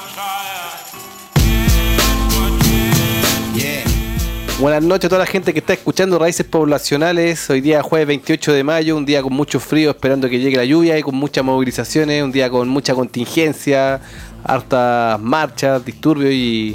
Buenas noches a toda la gente que está escuchando Raíces Poblacionales. Hoy día jueves 28 de mayo, un día con mucho frío, esperando que llegue la lluvia y con muchas movilizaciones, un día con mucha contingencia, hartas marchas, disturbios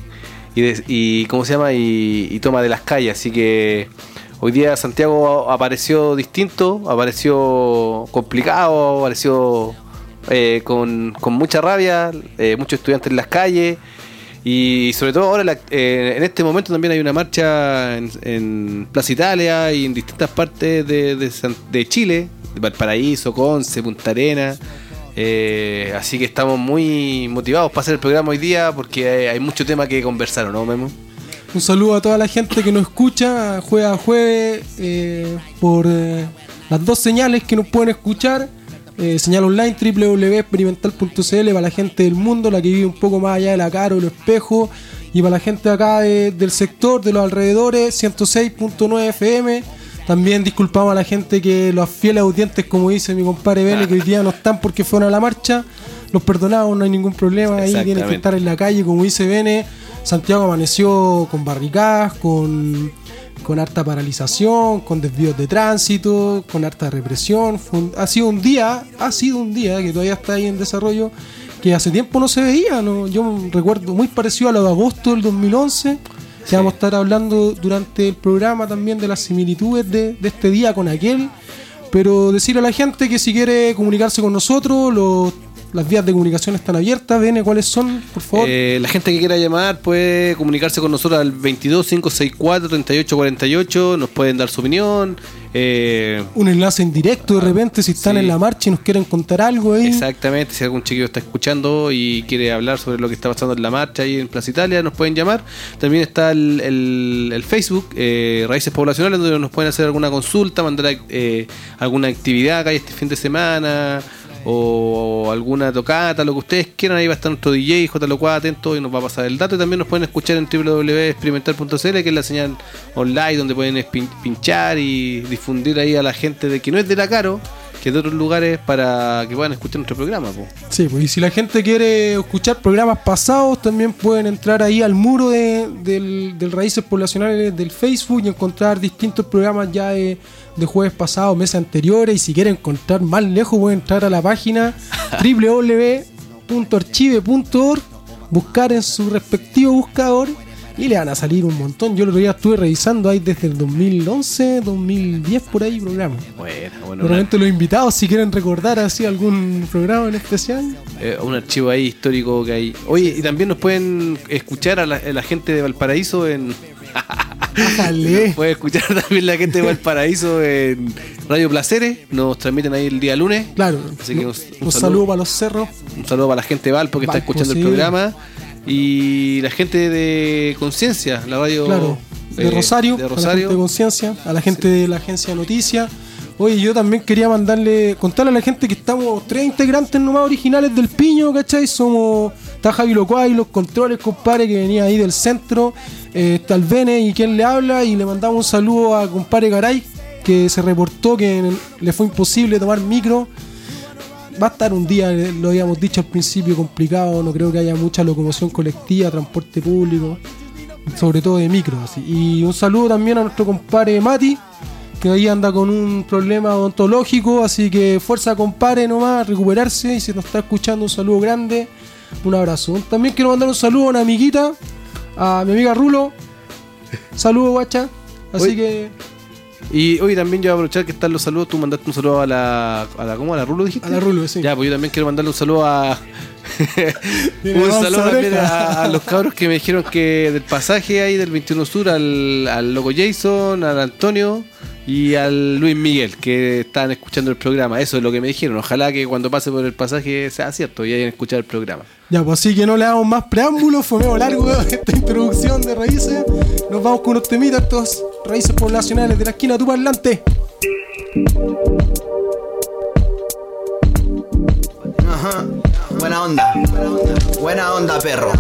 y ¿cómo se llama? Y toma de las calles. Así que hoy día Santiago apareció distinto, apareció complicado, apareció con mucha rabia, muchos estudiantes en las calles. Y sobre todo ahora en este momento también hay una marcha en Plaza Italia y en distintas partes de Chile, de Valparaíso, Conce, Punta Arenas. Así que estamos muy motivados para hacer el programa hoy día porque hay mucho tema que conversar, ¿o no, Memo? Un saludo a toda la gente que nos escucha jueves a jueves por las dos señales que nos pueden escuchar. Señal online www.experimental.cl para la gente del mundo, la que vive un poco más allá de la Caro, los Espejos, y para la gente acá del sector, de los alrededores, 106.9 FM. También disculpamos a la gente que los fieles audientes, como dice mi compadre Vélez, que hoy día no están porque fueron a la marcha. Los perdonamos, no hay ningún problema. Ahí tienen que estar en la calle, como dice Vélez. Santiago amaneció con barricadas, con harta paralización, con desvíos de tránsito, con harta represión. Ha sido un día que todavía está ahí en desarrollo, que hace tiempo no se veía, ¿no? Yo recuerdo muy parecido a lo de agosto del 2011, que vamos a estar hablando durante el programa también de las similitudes de este día con aquel. Pero decirle a la gente que si quiere comunicarse con nosotros, las vías de comunicación están abiertas. Vene, ¿cuáles son, por favor? La gente que quiera llamar puede comunicarse con nosotros al 22-564-3848. Nos pueden dar su opinión. Un enlace en directo de repente si están en la marcha y nos quieren contar algo ahí. Exactamente, si algún chiquillo está escuchando y quiere hablar sobre lo que está pasando en la marcha ahí en Plaza Italia, nos pueden llamar. También está el Facebook, Raíces Poblacionales, donde nos pueden hacer alguna consulta, mandar alguna actividad que hay este fin de semana, o alguna tocata, lo que ustedes quieran. Ahí va a estar nuestro DJ J. Locuá atento y nos va a pasar el dato. Y también nos pueden escuchar en www.experimental.cl, que es la señal online donde pueden pinchar y difundir ahí a la gente de que no es de la Caro, que es de otros lugares, para que puedan escuchar nuestro programa, po. Sí, pues, y si la gente quiere escuchar programas pasados, también pueden entrar ahí al muro del Raíces Poblacionales del Facebook y encontrar distintos programas ya de jueves pasados, meses anteriores. Y si quieren encontrar más lejos, pueden entrar a la página www.archive.org, buscar en su respectivo buscador y le van a salir un montón. Yo el otro día estuve revisando ahí desde el 2011, 2010 por ahí programas. Bueno. Realmente los invitados, si quieren recordar así algún programa en especial. Un archivo ahí histórico que hay. Oye, y también nos pueden escuchar a la gente de Valparaíso en... Puede escuchar también la gente de Valparaíso en Radio Placeres. Nos transmiten ahí el día lunes. Claro. Así que un saludo para los cerros. Un saludo para la gente de Valpo que está escuchando el programa. Y la gente de Conciencia, la radio, claro, de Rosario. A la gente de Conciencia, a la gente de la agencia Noticias. Oye, yo también quería contarle a la gente que estamos 3 integrantes nomás originales del Piño, ¿cachai? Está Javi Locuay, los controles, compadre, que venía ahí del centro. Está el Bene y quien le habla. Y le mandamos un saludo a compadre Garay, que se reportó que le fue imposible tomar micro. Va a estar un día, lo habíamos dicho al principio, complicado. No creo que haya mucha locomoción colectiva, transporte público, sobre todo de micro, así. Y un saludo también a nuestro compadre Mati, que ahí anda con un problema odontológico. Así que fuerza, compadre, nomás, recuperarse. Y si nos está escuchando, un saludo grande, un abrazo. También quiero mandar un saludo a una amiguita, a mi amiga Rulo. Saludos, guacha. Así que... Y hoy también yo voy a aprovechar que están los saludos. Tú mandaste un saludo a la ¿cómo? ¿A la Rulo dijiste? A la Rulo, sí. Ya, pues yo también quiero mandarle un saludo a un saludo también a los cabros que me dijeron que del pasaje ahí del 21 Sur, al loco Jason, al Antonio y al Luis Miguel, que están escuchando el programa. Eso es lo que me dijeron. Ojalá que cuando pase por el pasaje sea cierto y hayan escuchado el programa. Ya, pues así que no le damos más preámbulos. Fue medio largo esta introducción de Raíces. Nos vamos con unos temitas, estos Raíces Poblacionales de la esquina de tu parlante. Ajá. Buena onda, perro.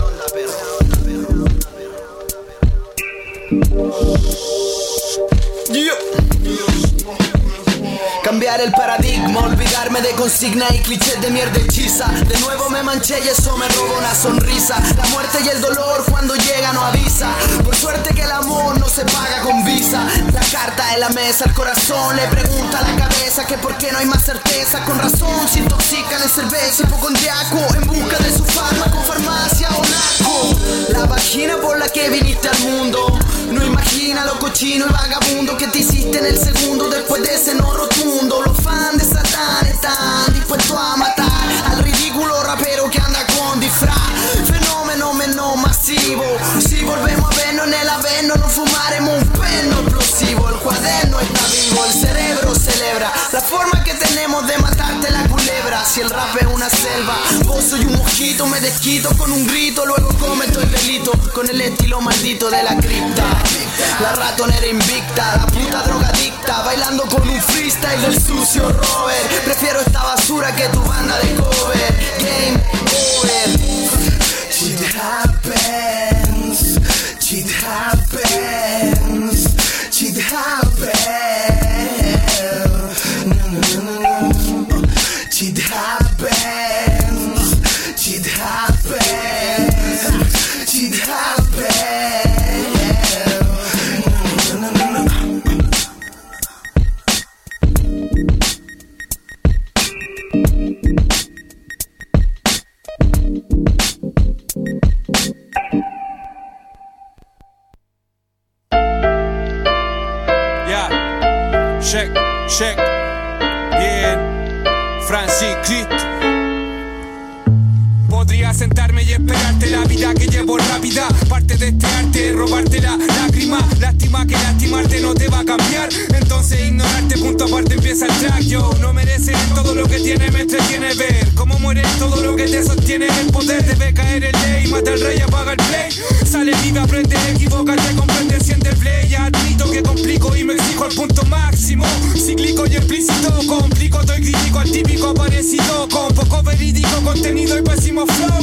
cambiar el paradigma, olvidarme de consignas y clichés de mierda hechiza. De nuevo me manché y eso me robó una sonrisa. La muerte y el dolor cuando llega no avisa. Por suerte que el amor no se paga con visa. La carta en la mesa, el corazón le pregunta a la cabeza que por qué no hay más certeza. Con razón se intoxican en cerveza, hipocondriaco en busca de su fármaco, farmacia o narco. La vagina por la que viniste al mundo no imagina lo cochino y vagabundo que te hiciste en el segundo después de ese no rotundo. Los fans de Satán están dispuestos a matar al ridículo rapero que anda con disfraz. Fenómeno menos masivo. Si volvemos a vernos en el averno, nos fumaremos un perno explosivo. El cuaderno está vivo, el cerebro celebra la forma que tenemos de matarte la culebra. Si el rap es una selva, vos soy un mosquito, me desquito con un grito, luego cometo el delito con el estilo maldito de la cripta. La ratonera invicta, la puta drogadicta, bailando con un freestyle del sucio Robert. Prefiero esta basura que tu banda de cover. Game over. Shit happens, shit happens, shit happens. No, no, no, no, no. Shit happens, shit happens, shit happens. Check, check, bien, Francis Cristo. Podría sentarme y esperarte la vida que llevo rápida. Parte de este arte, robarte la lágrima. Lástima que lastimarte no te va a cambiar. Entonces ignorarte, punto aparte empieza el track. Yo no mereces todo lo que tiene, me entretiene ver cómo muere todo lo que te sostiene. El poder debe caer en ley, mata al rey, apaga el play. Sale, vive, aprende, equivócate, comprende, enciende el play. Ya admito que complico y me exijo al punto máximo. Cíclico y explícito, complico, estoy crítico al típico aparecido. Con poco verídico contenido y pésimo flow.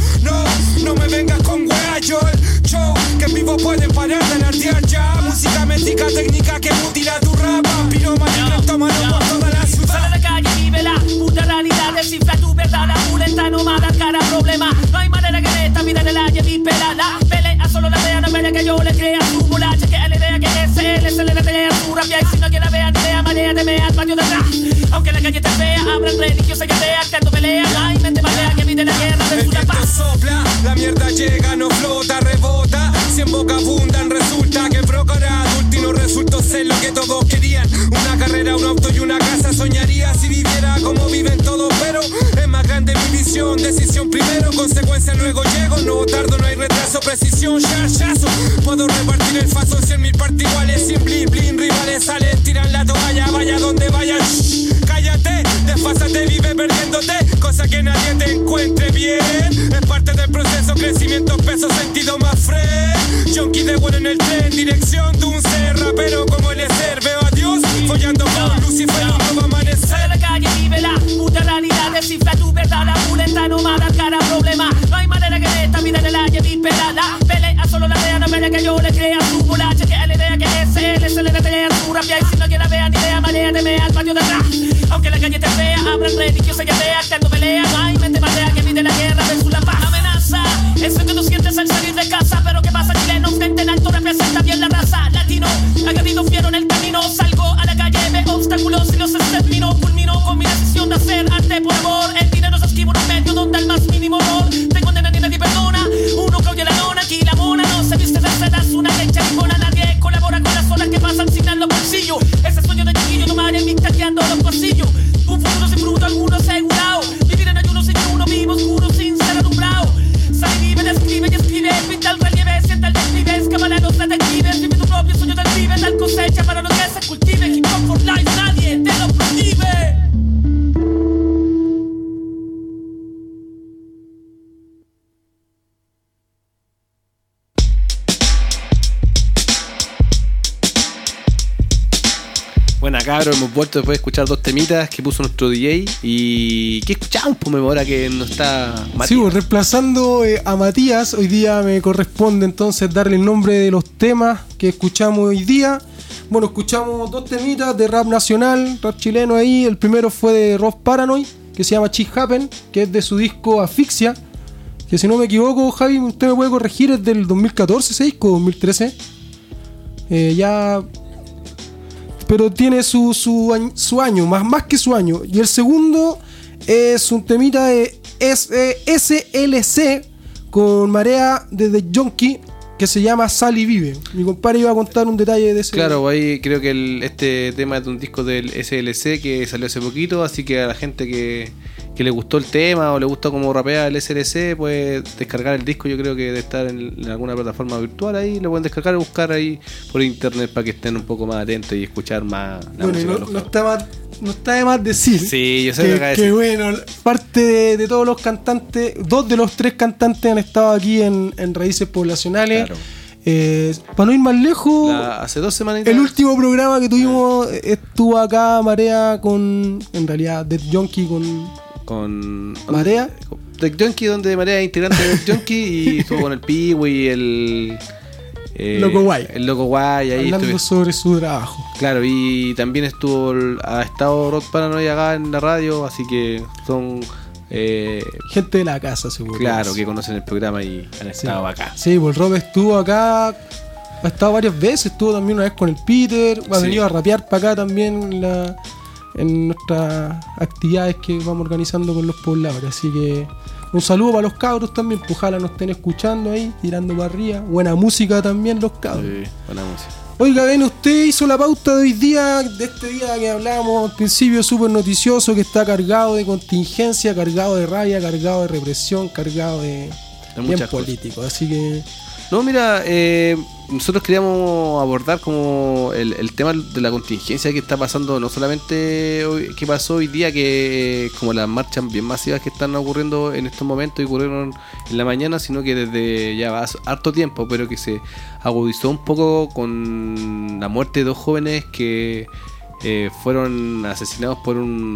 No me vengas con wea, yo el show que en vivo pueden parar de alardear ya. Música métrica, técnica que mutila tu rap. Piromanía, tómalo por toda la ciudad. Sale a la calle y vive la puta realidad. Descifra tu verdad, la pulenta nómada, cara problema. No hay manera que en esta vida de la lleve pela. La pelea solo la vea, no pelea que yo le crea su mulacha. Que la idea que se le detea su rabia. Y si no quiere la vea, ni idea, marea, te vea, patio de atrás. Aunque la calle te fea, abran religiosa y atea. Actando pelea, la mente malea, que vive la guerra de su paz. Sopla, la mierda llega, no flota, rebota. Si en boca abundan, resulta que procurar adulto y no resultó ser lo que todos querían. Una carrera, un auto y una casa. Soñaría si viviera como viven todos, pero es más grande mi visión. Decisión primero, consecuencia luego llego. No tardo, no hay retraso, precisión, chachazo. Puedo repartir el faso, 100.000 partes iguales. Sin blin, blin, rivales salen, tiran la toalla, vaya donde vaya. Shh, cállate, desfásate, vive perdiéndote. Cosa que nadie te encuentre bien. Es parte del proceso, crecimiento, peso, sentido más fresh. Junkie de bueno en el tren, dirección de un ser rapero como el ser. Veo a Dios follando con Lucifer, un nuevo amanecer. Sale a la calle y vive la puta realidad. Descifra tu verdad, la pulenta nómada, cara problema. No hay manera que en esta vida de la lleve pela. La pelea solo la vea, no pelea que yo le crea su mulacha. Que la idea que se le detea su rabia. Y si no quiere la vea, ni idea, marea, te vea al patio de atrás. Aunque la calle te fea, abran religiosa y atea. Actando pelea, no hay mente malea, que vive la guerra versus la paz. Amenaza, eso que tú sientes al salir de casa. Pero que pasa, chileno, frente en alto representa bien la raza. Latino, aguerrido, fiero en el camino. Salgo a la calle, veo obstáculos y los extermino. Culmino con mi decisión de hacer arte por amor. El dinero se esquiva en un medio donde al más mínimo rol te condena ni nadie perdona. Uno que oye la lona, aquí la mona no se viste de seda. Es una leche ninguna, nadie colabora con las olas que pasan sin dar los bolsillos. Ese sueño de chiquillo, tomar en mi taqueando los pasillos. Un futuro sin fruto, alguno asegurado. Vivir en ayuno sin uno, vivo oscuro sin ser alumbrado. Sale, vive, describe y escribe. Pinta el relieve, sienta el describe. Escabala los detectives. Vive tu propio sueño del vive. Tal cosecha para lo que se cultive. Hip hop for life, nadie te lo prohíbe. Bueno, cabros, hemos vuelto después de escuchar dos temitas que puso nuestro DJ. ¿Y qué escuchamos, pues, ahora que no está Matías? Sí, reemplazando a Matías, hoy día me corresponde entonces darle el nombre de los temas que escuchamos hoy día. Bueno, escuchamos 2 temitas de rap nacional, rap chileno ahí. El primero fue de Rob Paranoid, que se llama Shit Happen, que es de su disco Asfixia, que si no me equivoco, Javi, usted me puede corregir, es del 2014 ese disco, 2013. Ya... Pero tiene su año, más que su año. Y el segundo es un temita de SLC con Marea de The Junkie, que se llama Sal y Vive. Mi compadre iba a contar un detalle de ese. Claro, ahí creo que este tema es de un disco del SLC que salió hace poquito, así que a la gente que le gustó el tema o le gustó cómo rapea el SLC, puede descargar el disco. Yo creo que debe estar en alguna plataforma virtual ahí, lo pueden descargar o buscar ahí por internet para que estén un poco más atentos y escuchar más la música. No está de más decir, sí, yo sé que bueno, parte de todos los cantantes, 2 de los 3 cantantes han estado aquí en Raíces Poblacionales. Claro. Para no ir más lejos, hace 2 semanas el último programa que tuvimos estuvo acá Marea en realidad Dead Junkie con Marea. Dead Junkie, donde Marea es integrante de Dead Junkie y estuvo con el Piwi, el Loco Guay. El Loco Guay ahí hablando sobre su trabajo. Claro, y también ha estado Rod Paranoid acá en la radio, así que son gente de la casa, seguro. Claro, que conocen el programa y han estado acá. Sí, pues Rob estuvo acá, ha estado varias veces, estuvo también una vez con el Peter, ha venido a rapear para acá también en nuestras actividades que vamos organizando con los pobladores, así que un saludo para los cabros también, pues ojalá nos estén escuchando ahí, tirando para arriba. Buena música también los cabros. Sí, buena música. Oiga, ven, usted hizo la pauta de hoy día, de este día que hablábamos al principio, súper noticioso, que está cargado de contingencia, cargado de rabia, cargado de represión, cargado de bien político, así que... No, mira, nosotros queríamos abordar como el tema de la contingencia que está pasando, no solamente hoy, que pasó hoy día, que como las marchas bien masivas que están ocurriendo en estos momentos y ocurrieron en la mañana, sino que desde ya va harto tiempo, pero que se agudizó un poco con la muerte de 2 jóvenes que fueron asesinados por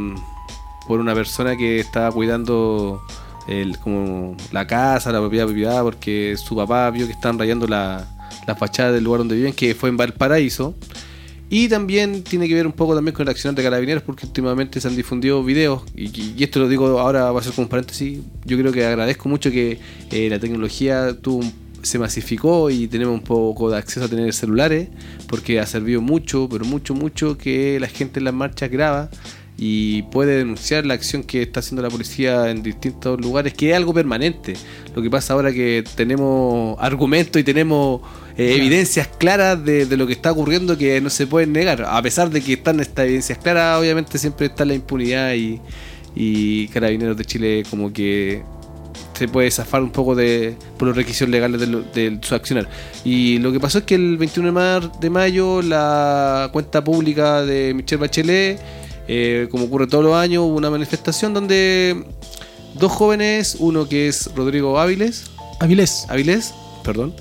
una persona que estaba cuidando como la casa, la propiedad privada, porque su papá vio que estaban rayando la fachada del lugar donde viven, que fue en Valparaíso. Y también tiene que ver un poco también con el accionar de Carabineros, porque últimamente se han difundido videos, y esto lo digo ahora, va a ser como un paréntesis. Yo creo que agradezco mucho que la tecnología se masificó y tenemos un poco de acceso a tener celulares, porque ha servido mucho, pero mucho que la gente en las marchas graba y puede denunciar la acción que está haciendo la policía en distintos lugares, que es algo permanente. Lo que pasa ahora que tenemos argumentos y tenemos evidencias claras de lo que está ocurriendo, que no se pueden negar. A pesar de que están estas evidencias claras, obviamente siempre está la impunidad, y Carabineros de Chile como que se puede zafar un poco por los requisitos legales de su accionar. Y lo que pasó es que el 21 de mayo la cuenta pública de Michelle Bachelet, como ocurre todos los años, hubo una manifestación donde 2 jóvenes, uno que es Rodrigo Áviles, perdón,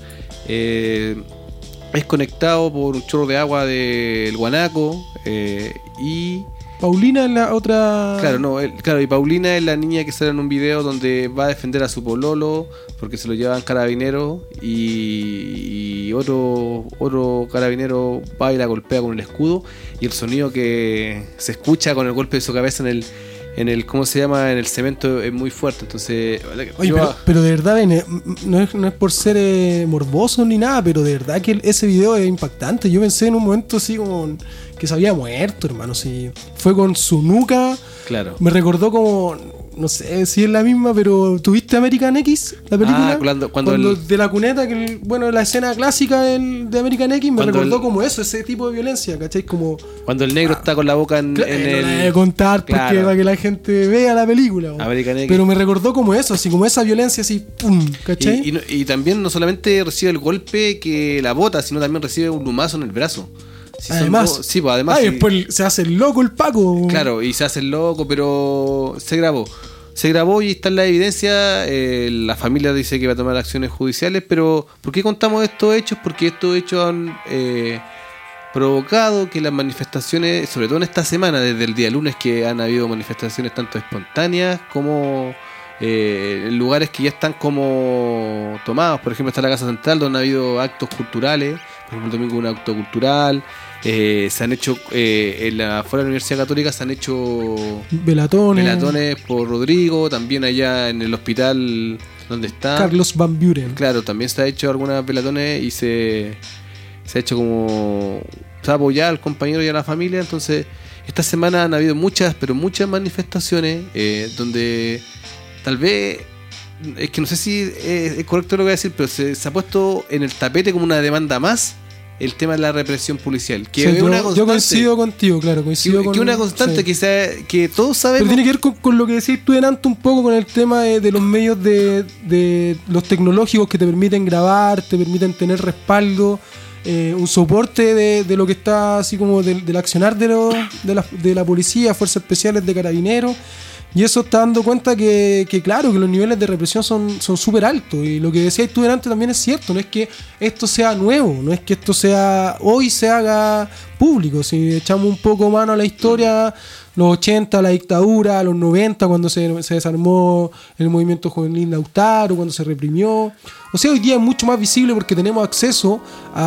es conectado por un chorro de agua del Guanaco, y Paulina es la otra... Claro, y Paulina es la niña que sale en un video donde va a defender a su pololo porque se lo llevan Carabineros, y otro carabinero va y la golpea con el escudo, y el sonido que se escucha con el golpe de su cabeza en el ¿cómo se llama? En el cemento es muy fuerte. Entonces, oye, pero de verdad, no es por ser morboso ni nada, pero de verdad que ese video es impactante. Yo pensé en un momento así como que se había muerto, hermano. Si fue con su nuca. Claro. Me recordó como, no sé si es la misma, pero ¿tuviste American X, la película? Cuando de la cuneta, la escena clásica de American X me recordó como eso, ese tipo de violencia, ¿cachai? Como cuando el negro está con la boca en el... No la voy a contar porque para que la gente vea la película. American X. Pero me recordó como eso, así como esa violencia así, ¡pum! ¿Cachai? Y también no solamente recibe el golpe que la bota, sino también recibe un lumazo en el brazo. Además, además después se hace el loco el Paco. Claro, y se hace el loco, pero se grabó y está en la evidencia. La familia dice que va a tomar acciones judiciales, pero ¿por qué contamos estos hechos? Porque estos hechos han provocado que las manifestaciones, sobre todo en esta semana, desde el día lunes, que han habido manifestaciones tanto espontáneas como lugares que ya están como tomados. Por ejemplo, está la Casa Central, donde ha habido actos culturales. Por ejemplo, el domingo un acto cultural. Se han hecho fuera de la Universidad Católica se han hecho velatones por Rodrigo, también allá en el hospital donde está Carlos Van Buren. Claro, también se ha hecho algunas velatones y se ha hecho como se ha apoyado al compañero y a la familia. Entonces esta semana han habido muchas manifestaciones donde tal vez, es que no sé si es correcto lo que voy a decir, pero se ha puesto en el tapete como una demanda más el tema de la represión policial, que es una constante. Yo coincido contigo, claro, que una constante, sí. que todos sabemos. Pero tiene que ver con lo que decís tú delante un poco, con el tema de los medios de los tecnológicos que te permiten grabar, te permiten tener respaldo, un soporte de lo que está así como del accionar de la policía, fuerzas especiales, de carabineros. Y eso está dando cuenta que claro, que los niveles de represión son súper altos. Y lo que decías tú delante también es cierto. No es que esto sea nuevo, no es que esto hoy se haga público. Si echamos un poco mano a la historia, los 80, la dictadura, los 90, cuando se desarmó el movimiento juvenil Lautaro, cuando se reprimió. O sea, hoy día es mucho más visible porque tenemos acceso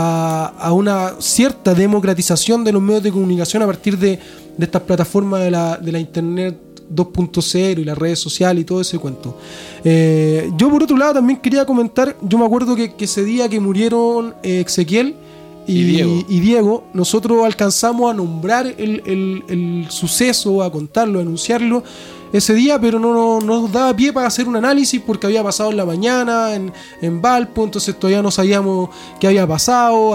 a una cierta democratización de los medios de comunicación a partir de estas plataformas de la internet 2.0 y las redes sociales y todo ese cuento. Yo por otro lado también quería comentar, yo me acuerdo que ese día que murieron Ezequiel y Diego, nosotros alcanzamos a nombrar el suceso, a contarlo, a anunciarlo ese día, pero no nos daba pie para hacer un análisis porque había pasado en la mañana en Valpo, entonces todavía no sabíamos qué había pasado,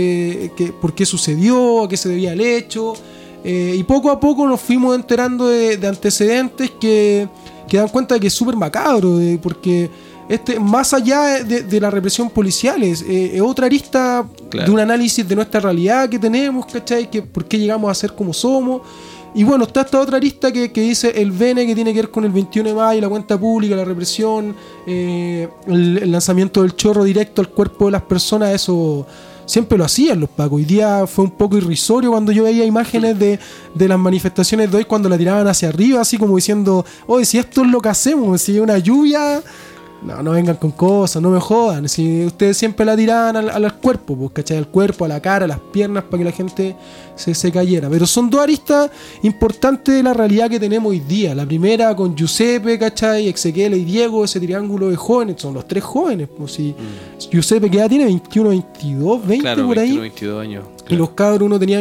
por qué sucedió, a qué se debía el hecho. Y poco a poco nos fuimos enterando de antecedentes que dan cuenta de que es súper macabro, porque más allá de la represión policial es otra arista, claro, de un análisis de nuestra realidad que tenemos, ¿cachai? Por qué llegamos a ser como somos. Y bueno, está esta otra arista que dice el BN, que tiene que ver con el 21 de mayo, la cuenta pública, la represión, el lanzamiento del chorro directo al cuerpo de las personas. Eso siempre lo hacían los pacos. Hoy día fue un poco irrisorio cuando yo veía imágenes de las manifestaciones de hoy, cuando la tiraban hacia arriba, así como diciendo, oye, si esto es lo que hacemos, si hay una lluvia, no vengan con cosas, no me jodan. Si ustedes siempre la tiraban al cuerpo, pues, ¿cachai? Al cuerpo, a la cara, a las piernas, para que la gente se cayera. Pero son dos aristas importantes de la realidad que tenemos hoy día. La primera con Giuseppe, ¿cachai? Ezequiel y Diego, ese triángulo de jóvenes, son los tres jóvenes. Pues, si Giuseppe, ¿qué edad tiene? 21, 22, 20, claro, por 21, ahí. 22 años. Claro. Y los cabros, uno tenía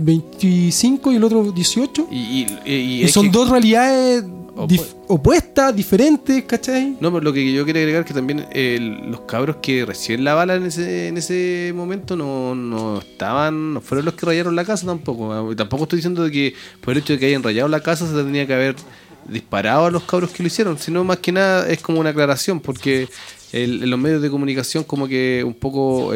25 y el otro 18. Y son dos realidades opuestas, diferentes, ¿cachai? No, pero lo que yo quería agregar es que también los cabros que reciben la bala en ese momento no fueron los que rayaron la casa tampoco. Tampoco estoy diciendo de que por el hecho de que hayan rayado la casa se tenía que haber disparado a los cabros que lo hicieron, sino más que nada es como una aclaración, porque en los medios de comunicación como que un poco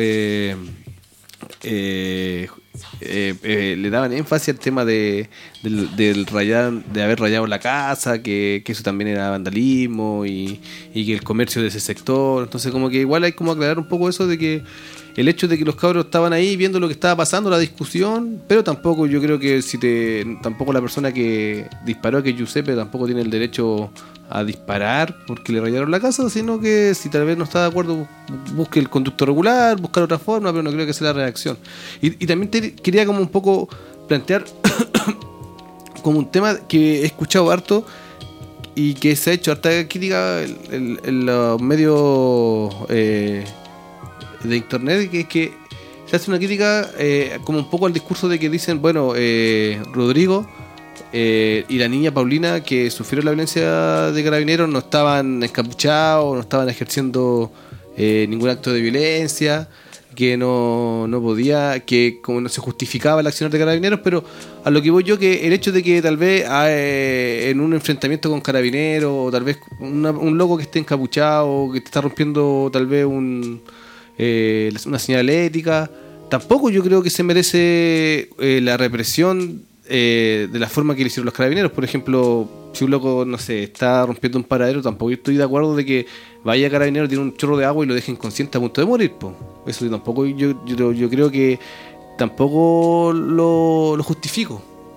le daban énfasis al tema del rayar, de haber rayado la casa, que eso también era vandalismo y que el comercio de ese sector. Entonces como que igual hay como aclarar un poco eso de que el hecho de que los cabros estaban ahí viendo lo que estaba pasando, la discusión, pero tampoco yo creo que tampoco la persona que disparó, que Giuseppe, tampoco tiene el derecho a disparar porque le rayaron la casa, sino que si tal vez no está de acuerdo, busque el conducto regular, buscar otra forma, pero no creo que sea la reacción. Y también quería como un poco plantear como un tema que he escuchado harto y que se ha hecho harta crítica en los medios de internet, que es que se hace una crítica como un poco al discurso de que dicen, bueno, Rodrigo y la niña Paulina, que sufrieron la violencia de carabineros, no estaban encapuchados, no estaban ejerciendo ningún acto de violencia, que no podía, que como no se justificaba el accionar de carabineros. Pero a lo que voy yo, que el hecho de que tal vez en un enfrentamiento con carabineros, o tal vez un loco que esté encapuchado, que te está rompiendo tal vez una señal ética, tampoco yo creo que se merece la represión de la forma que le hicieron los carabineros. Por ejemplo, si un loco, no sé, está rompiendo un paradero, tampoco estoy de acuerdo de que vaya a carabinero, tiene un chorro de agua y lo deje inconsciente a punto de morir, po. Eso tampoco, yo creo que tampoco lo justifico.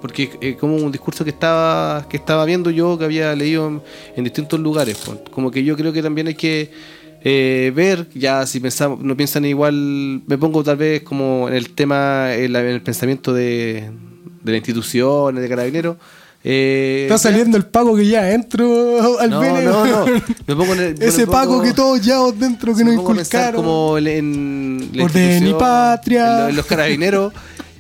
porque como un discurso que estaba viendo yo, que había leído en distintos lugares, pues. Como que yo creo que también hay que ver, ya si pensamos, no piensan igual, me pongo tal vez como en el tema, en el pensamiento de la institución, de Carabineros. Está saliendo el Paco que ya entro al Bene. No. Me pongo ese Paco que todos llevamos dentro que nos inculcaron. Como en la por de mi patria. En los Carabineros.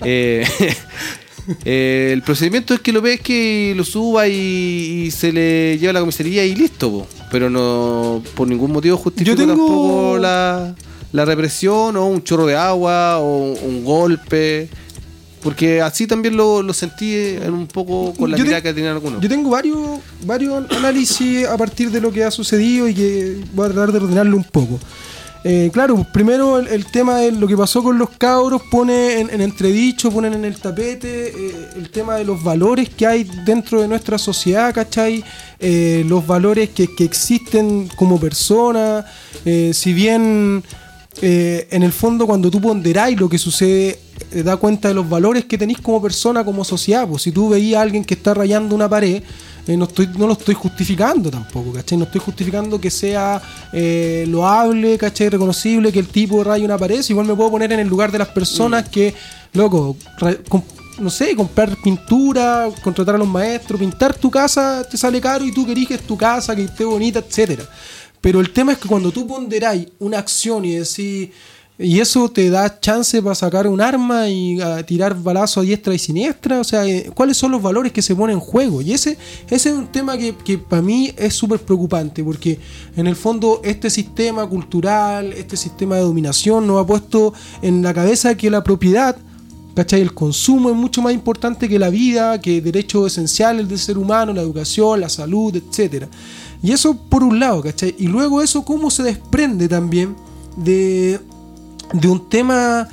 El procedimiento es que lo pesque, lo suba y se le lleva a la comisaría y listo, po. Pero no por ningún motivo justifico tampoco la represión o un chorro de agua o un golpe. Porque así también lo sentí un poco con la mirada que tenían algunos. Yo tengo varios análisis a partir de lo que ha sucedido y que voy a tratar de ordenarlo un poco. Claro, primero el tema de lo que pasó con los cabros pone en entredicho, ponen en el tapete el tema de los valores que hay dentro de nuestra sociedad, ¿cachai? Los valores que existen como personas, si bien en el fondo cuando tú ponderáis lo que sucede, da cuenta de los valores que tenéis como persona, como sociedad. Pues si tú veías a alguien que está rayando una pared, no lo estoy justificando tampoco, ¿cachai? No estoy justificando que sea loable, ¿cachai? Reconocible que el tipo raye una pared. Igual me puedo poner en el lugar de las personas que, loco, no sé, comprar pintura, contratar a los maestros, pintar tu casa te sale caro y tú que eliges tu casa, que esté bonita, etcétera. Pero el tema es que cuando tú ponderáis una acción y decís, y eso te da chance para sacar un arma y a tirar balazos a diestra y siniestra, o sea, ¿cuáles son los valores que se ponen en juego? Y ese es un tema que para mí es súper preocupante, porque en el fondo este sistema cultural, este sistema de dominación nos ha puesto en la cabeza que la propiedad, ¿cachai? El consumo es mucho más importante que la vida, que derechos esenciales del ser humano, la educación, la salud, etcétera. Y eso por un lado, ¿cachai? Y luego eso cómo se desprende también de un tema,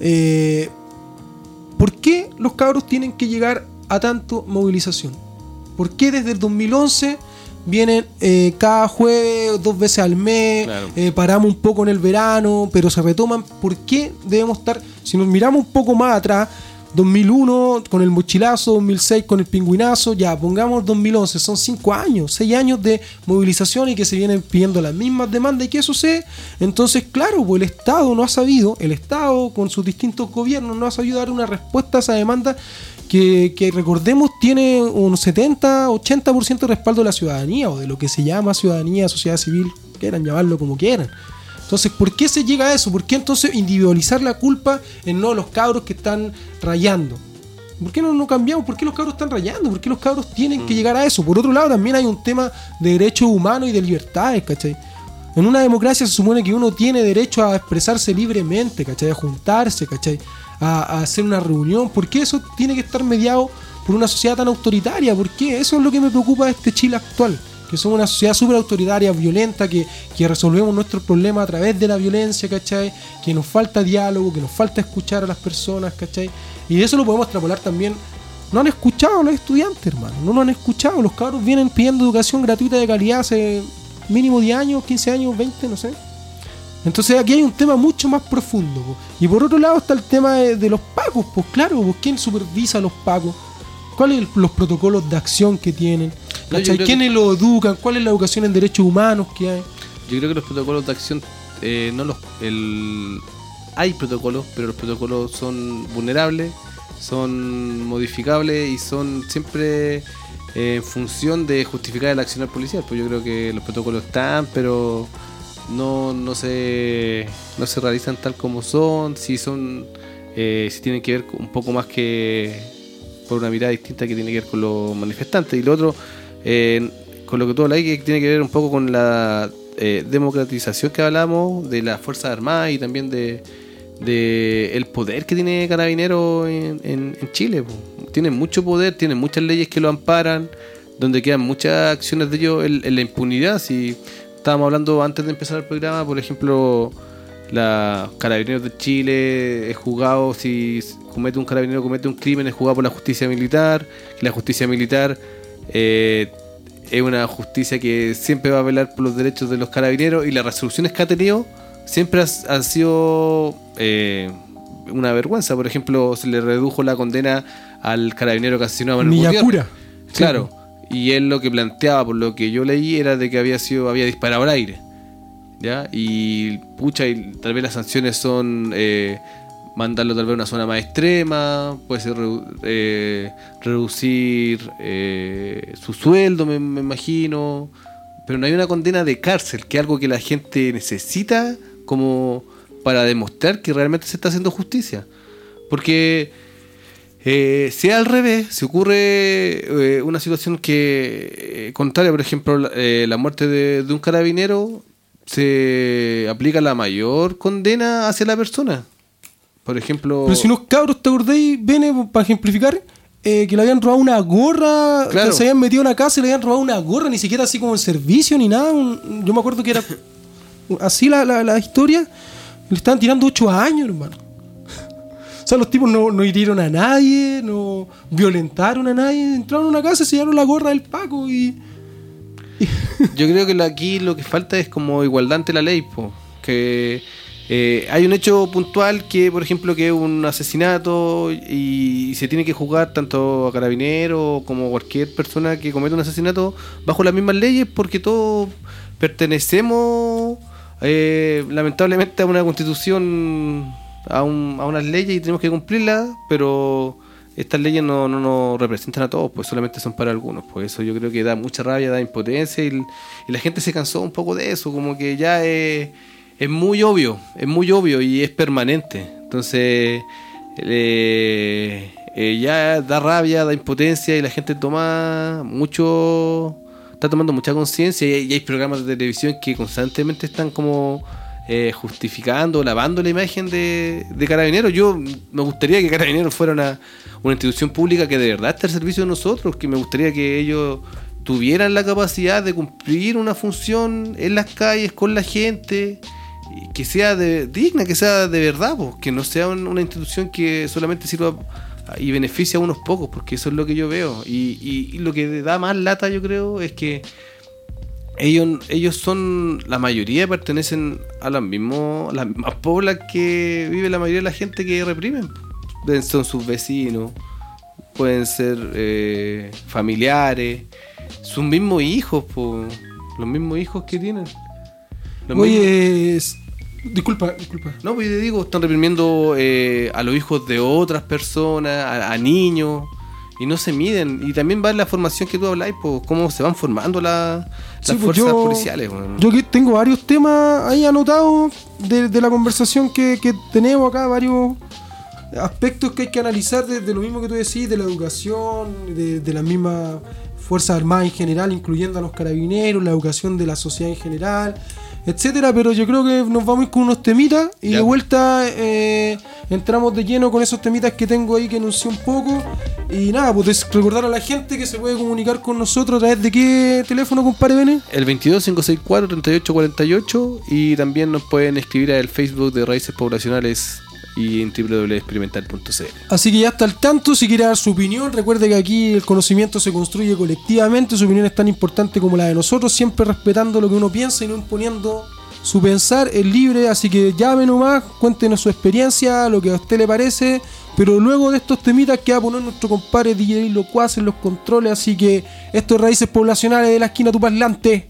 ¿por qué los cabros tienen que llegar a tanto movilización? ¿Por qué desde el 2011 vienen cada jueves, 2 veces al mes, claro, paramos un poco en el verano, pero se retoman? ¿Por qué debemos estar, si nos miramos un poco más atrás, 2001 con el mochilazo, 2006 con el pingüinazo, ya pongamos 2011, son 5 años, 6 años de movilización y que se vienen pidiendo las mismas demandas y que eso sucede. Entonces, claro, pues el Estado no ha sabido, el Estado con sus distintos gobiernos no ha sabido dar una respuesta a esa demanda que recordemos tiene un 70-80% de respaldo de la ciudadanía o de lo que se llama ciudadanía, sociedad civil, quieran llamarlo como quieran. Entonces, ¿por qué se llega a eso? ¿Por qué entonces individualizar la culpa en no los cabros que están rayando? ¿Por qué no cambiamos? ¿Por qué los cabros están rayando? ¿Por qué los cabros tienen que llegar a eso? Por otro lado, también hay un tema de derechos humanos y de libertades, ¿cachai? En una democracia se supone que uno tiene derecho a expresarse libremente, ¿cachai? A juntarse, ¿cachai? A hacer una reunión. ¿Por qué eso tiene que estar mediado por una sociedad tan autoritaria? ¿Por qué? Eso es lo que me preocupa de este Chile actual. Que somos una sociedad súper autoritaria, violenta, que resolvemos nuestros problemas a través de la violencia, ¿cachai? Que nos falta diálogo, que nos falta escuchar a las personas, ¿cachai? Y eso lo podemos extrapolar también. No han escuchado a los estudiantes, hermano, no lo han escuchado. Los cabros vienen pidiendo educación gratuita de calidad hace mínimo 10 años, 15 años, 20, no sé. Entonces aquí hay un tema mucho más profundo, po. Y por otro lado está el tema de los pacos, pues claro, pues ¿quién supervisa a los pacos? ¿Cuáles son los protocolos de acción que tienen? No, ¿quiénes lo educan? ¿Cuál es la educación en derechos humanos que hay? Yo creo que los protocolos de acción hay protocolos, pero los protocolos son vulnerables, son modificables y son siempre en función de justificar el accionar policial. Pues yo creo que los protocolos están, pero no se realizan tal como son, si tienen que ver un poco más que por una mirada distinta que tiene que ver con los manifestantes. Y lo otro, con lo que tú hablas, que tiene que ver un poco con la democratización que hablamos de las Fuerzas Armadas y también de el poder que tiene Carabineros en Chile. Tienen mucho poder, tienen muchas leyes que lo amparan, donde quedan muchas acciones de ellos en la impunidad. Si estábamos hablando antes de empezar el programa, por ejemplo, la Carabineros de Chile es juzgado, si un carabinero comete un crimen, es juzgado por la justicia militar, que la justicia militar es una justicia que siempre va a velar por los derechos de los carabineros, y las resoluciones que ha tenido siempre han sido una vergüenza. Por ejemplo, se le redujo la condena al carabinero que asesinó a Manuel Miyakura. Gutiérrez. Claro. Y él lo que planteaba, por lo que yo leí, era de que había disparado al aire. ¿Ya? Y pucha, y tal vez las sanciones son mandarlo tal vez a una zona más extrema, puede ser reducir su sueldo, me imagino, pero no hay una condena de cárcel, que es algo que la gente necesita como para demostrar que realmente se está haciendo justicia. Porque si al revés, si ocurre una situación que contraria, por ejemplo, la muerte de un carabinero, se aplica la mayor condena hacia la persona. Por ejemplo... Pero si unos cabros, ¿te acordáis? Viene, para ejemplificar, que le habían robado una gorra, claro, que se habían metido en una casa y le habían robado una gorra, ni siquiera así como en servicio ni nada. Yo me acuerdo que era así la historia. Le estaban tirando 8 años, hermano. O sea, los tipos no hirieron a nadie, no violentaron a nadie. Entraron a una casa, se llevaron la gorra del Paco y... Yo creo que aquí lo que falta es como igualdad ante la ley, po. Que hay un hecho puntual que, por ejemplo, que es un asesinato y se tiene que juzgar tanto a carabineros como a cualquier persona que cometa un asesinato bajo las mismas leyes, porque todos pertenecemos lamentablemente a una constitución, a unas leyes, y tenemos que cumplirlas, pero estas leyes no nos representan a todos, pues solamente son para algunos. Pues eso yo creo que da mucha rabia, da impotencia, y la gente se cansó un poco de eso, como que ya es muy obvio y es permanente. Entonces ya da rabia, da impotencia, y la gente está tomando mucha conciencia, y hay programas de televisión que constantemente están como justificando, lavando la imagen de Carabineros. Yo me gustaría que Carabineros fuera una institución pública que de verdad esté al servicio de nosotros, que me gustaría que ellos tuvieran la capacidad de cumplir una función en las calles con la gente, que sea digna, que sea de verdad, pues, que no sea una institución que solamente sirva y beneficia a unos pocos, porque eso es lo que yo veo. Y lo que da más lata, yo creo, es que ellos son, la mayoría pertenecen a las mismas poblas que vive la mayoría de la gente que reprimen. Son sus vecinos, pueden ser familiares, sus mismos hijos, los mismos hijos que tienen. Oye, disculpa. No, pues te digo, están reprimiendo a los hijos de otras personas, a niños, y no se miden. Y también va en la formación que tú habláis, pues, cómo se van formando las fuerzas policiales. Bueno. Yo que tengo varios temas ahí anotados de la conversación que tenemos acá, varios aspectos que hay que analizar de lo mismo que tú decís, de la educación, de las mismas Fuerzas Armadas en general, incluyendo a los carabineros, la educación de la sociedad en general, etcétera. Pero yo creo que nos vamos a ir con unos temitas y ya, de vuelta entramos de lleno con esos temitas que tengo ahí que enuncié un poco. Y nada, pues recordar a la gente que se puede comunicar con nosotros a través de qué teléfono, compadre Bene. El 22-564-3848, y también nos pueden escribir al Facebook de Raíces Poblacionales y en www.experimental.cl. Así que ya está al tanto. Si quiere dar su opinión, recuerde que aquí el conocimiento se construye colectivamente. Su opinión es tan importante como la de nosotros, siempre respetando lo que uno piensa y no imponiendo su pensar. Es libre, así que llame nomás, cuéntenos su experiencia, lo que a usted le parece. Pero luego de estos temitas que va a poner nuestro compadre DJ Locuaz en los controles. Así que esto es Raíces Poblacionales de la esquina tu parlante.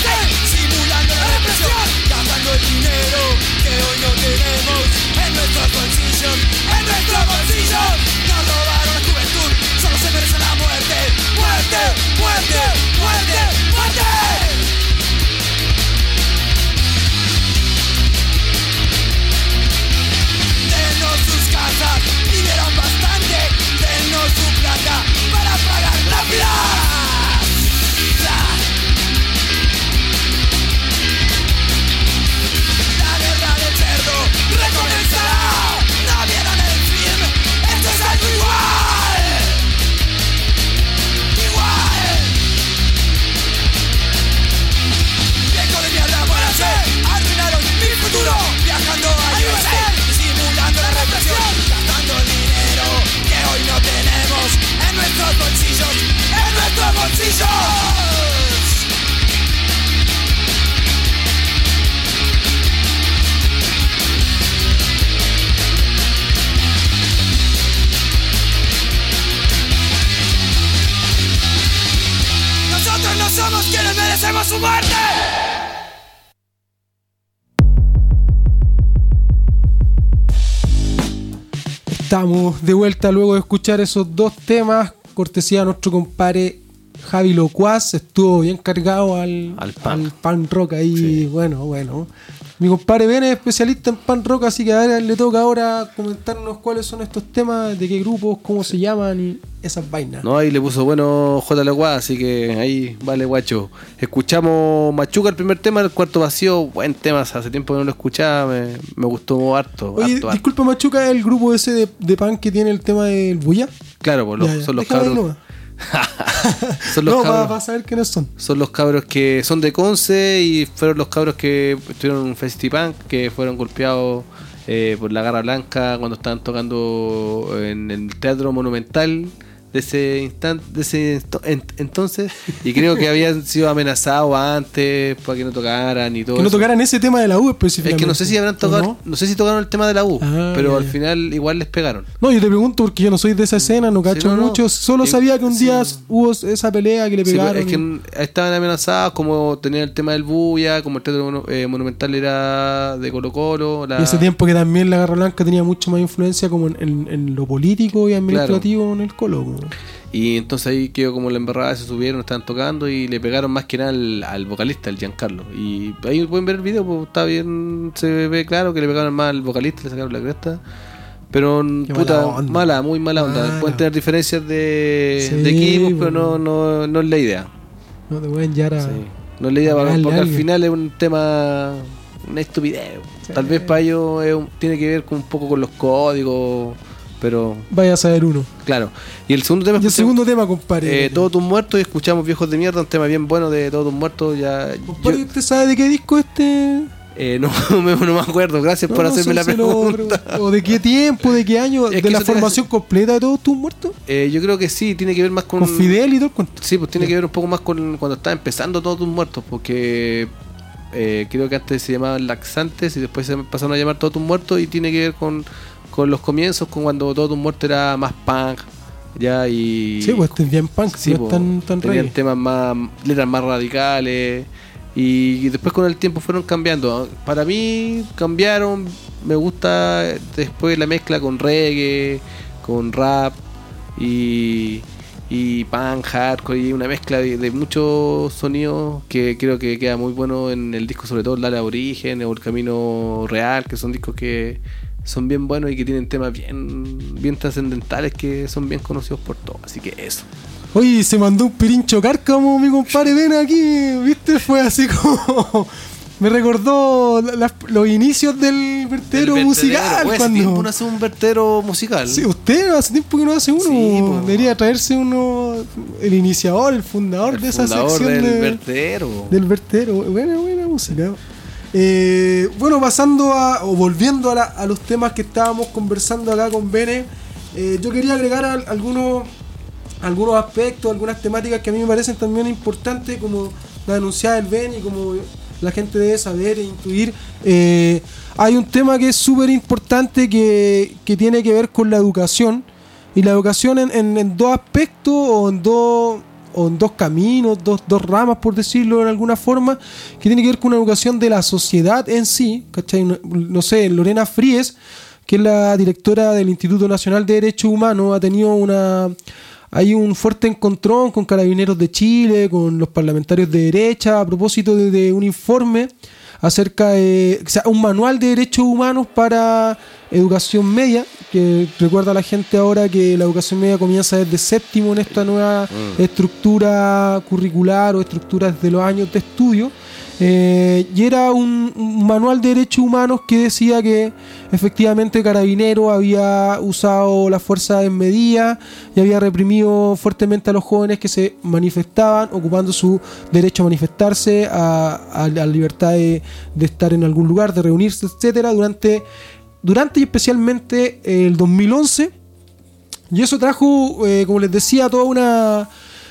simulando la represión, gastando el dinero que hoy no tenemos en nuestros bolsillos, en nuestros bolsillos. Nos robaron la juventud, solo se merece la muerte, muerte, muerte, muerte, muerte. Denos sus casas, vivieron bastante, denos su plata para pagar la vida. Recomenzará, no vieron el film, esto es algo igual, igual. Viejo de mierda, muérase, arruinaron mi futuro, viajando a USA, simulando la represión, gastando el dinero que hoy no tenemos en nuestros bolsillos, en nuestros bolsillos. Nosotros no somos quienes merecemos su muerte. Estamos de vuelta luego de escuchar esos dos temas. Cortesía a nuestro compadre Javi Locuaz. Estuvo bien cargado al pan rock ahí. Sí. Bueno. Mi compadre Ben es especialista en pan rock, así que a ver, le toca ahora comentarnos cuáles son estos temas, de qué grupos, cómo se llaman y esas vainas. No, ahí le puso bueno J. Locuaz, así que ahí vale guacho. Escuchamos Machuca, el primer tema, el cuarto vacío, buen tema, hace tiempo que no lo escuchaba, me gustó harto. Oye, harto. disculpa Machuca, ¿es el grupo ese de pan que tiene el tema del Bulla? Claro, pues son los Déjame ahí cabros. nomás. Son los No, cabros. para saber quiénes son. Son los cabros que son de Conce y fueron los cabros que estuvieron en un Festipunk, que fueron golpeados por la Garra Blanca cuando estaban tocando en el Teatro Monumental de ese instante, entonces, y creo que habían sido amenazados antes para que no tocaran y todo. Que no eso. tocaran ese tema de la U Es específicamente. que no sé si habrán tocado, no sé si tocaron el tema de la U, pero ya, al ya. final igual les pegaron. No, yo te pregunto porque yo no soy de esa escena, no cacho no, no. mucho. Solo Y- sabía que un día sí. hubo esa pelea que le Sí, pegaron. es que estaban amenazados, como tenían el tema del Bulla, como el Teatro Monumental era de Colo Colo. Y ese tiempo que también la Garra Blanca tenía mucho más influencia como en lo político y administrativo en el Colo. Y entonces ahí quedó como la embarrada, se subieron, estaban tocando y le pegaron más que nada al vocalista, el Giancarlo. Y ahí pueden ver el video, pues está bien, se ve claro que le pegaron más al vocalista, le sacaron la cresta. Pero Qué puta, mala onda. mala, muy mala onda. Mala. Pueden tener diferencias de Sí, equipos, pero pues. no es la idea. No te pueden llevar a... Sí. No es la idea, a pegarle porque a al alguien. final es un tema, una estupidez. Sí. Tal vez para ellos tiene que ver con un poco con los códigos, pero Vaya a saber uno. claro. Y el segundo tema Y el segundo tema, compadre. Todos tus muertos, y escuchamos Viejos de Mierda, un tema bien bueno de Todos tus muertos. Ya, Compadre, ¿usted sabe de qué disco este? no me acuerdo, gracias por No, hacerme la se lo pregunta. ¿O de qué tiempo, de qué año? Es ¿De que la eso te iba a formación completa de Todos tus muertos? Yo creo que sí, tiene que ver más con Fidel y todo el cuento. Sí, pues tiene que ver un poco más con cuando estaba empezando Todos tus muertos, porque creo que antes se llamaban Laxantes y después se pasaron a llamar Todos tus muertos, y tiene que ver con los comienzos, con cuando Todos tus muertos era más punk, ya, y Sí, pues este es bien punk, sí, no es po, tan tenían reggae. temas más, letras más radicales, y después con el tiempo fueron cambiando. Para mí cambiaron, me gusta después la mezcla con reggae, con rap y punk, hardcore, y una mezcla de muchos sonidos que creo que queda muy bueno en el disco, sobre todo el Dale a Origen o el Camino Real, que son discos que son bien buenos y que tienen temas bien trascendentales que son bien conocidos por todos, así que eso. Oye, se mandó un pirincho cárcamo mi compadre ven aquí, ¿viste? Fue así como... Me recordó los inicios del vertedero musical. Hace tiempo no hace un vertedero musical. Sí, usted hace tiempo que no hace uno. Sí, po. Debería traerse uno, el iniciador, el fundador de esa sección del vertedero. del vertedero. Buena música. Bueno, pasando o volviendo a los temas que estábamos conversando acá con Bene, yo quería agregar algunos aspectos, algunas temáticas que a mí me parecen también importantes, como la denunciada del Bene y como la gente debe saber e intuir. Hay un tema que es súper importante que tiene que ver con la educación, y la educación en dos aspectos o o en dos caminos, dos ramas, por decirlo de alguna forma, que tiene que ver con una educación de la sociedad en sí, ¿cachai? No sé, Lorena Fries, que es la directora del Instituto Nacional de Derechos Humanos, ha tenido hay un fuerte encontrón con Carabineros de Chile, con los parlamentarios de derecha, a propósito de un informe acerca de, o sea, un manual de derechos humanos para educación media, que recuerda a la gente ahora que la educación media comienza desde séptimo en esta nueva estructura curricular o estructuras de los años de estudio. Y era un manual de derechos humanos que decía que efectivamente Carabineros había usado la fuerza desmedida y había reprimido fuertemente a los jóvenes que se manifestaban, ocupando su derecho a manifestarse, a la libertad de estar en algún lugar, de reunirse, etcétera, durante y especialmente el 2011. Y eso trajo, como les decía, toda una...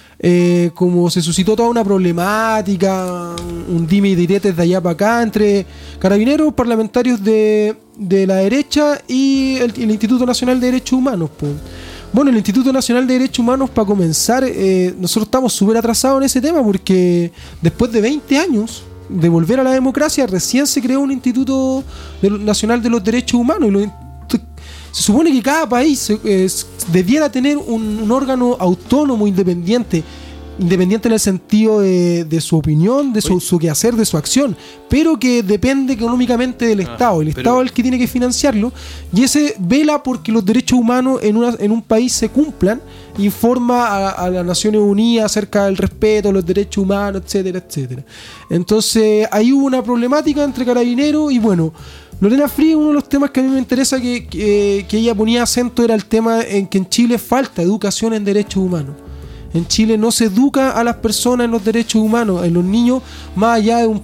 como se suscitó toda una problemática, un dime y diretes de allá para acá entre Carabineros, parlamentarios de la derecha y el Instituto Nacional de Derechos Humanos, pues. Bueno, el Instituto Nacional de Derechos Humanos, para comenzar, nosotros estamos súper atrasados en ese tema porque después de 20 años de volver a la democracia, recién se creó un Instituto Nacional de los Derechos Humanos y se supone que cada país debiera tener un órgano autónomo, independiente en el sentido de su opinión, de su quehacer, de su acción, pero que depende económicamente del Estado. El Estado es el que tiene que financiarlo, y ese vela porque los derechos humanos en un país se cumplan, informa a las Naciones Unidas acerca del respeto a los derechos humanos, etcétera, etcétera. Entonces ahí hubo una problemática entre Carabineros y bueno, Lorena Fries, uno de los temas que a mí me interesa que ella ponía acento era el tema en que en Chile falta educación en derechos humanos. En Chile no se educa a las personas en los derechos humanos, en los niños, más allá de un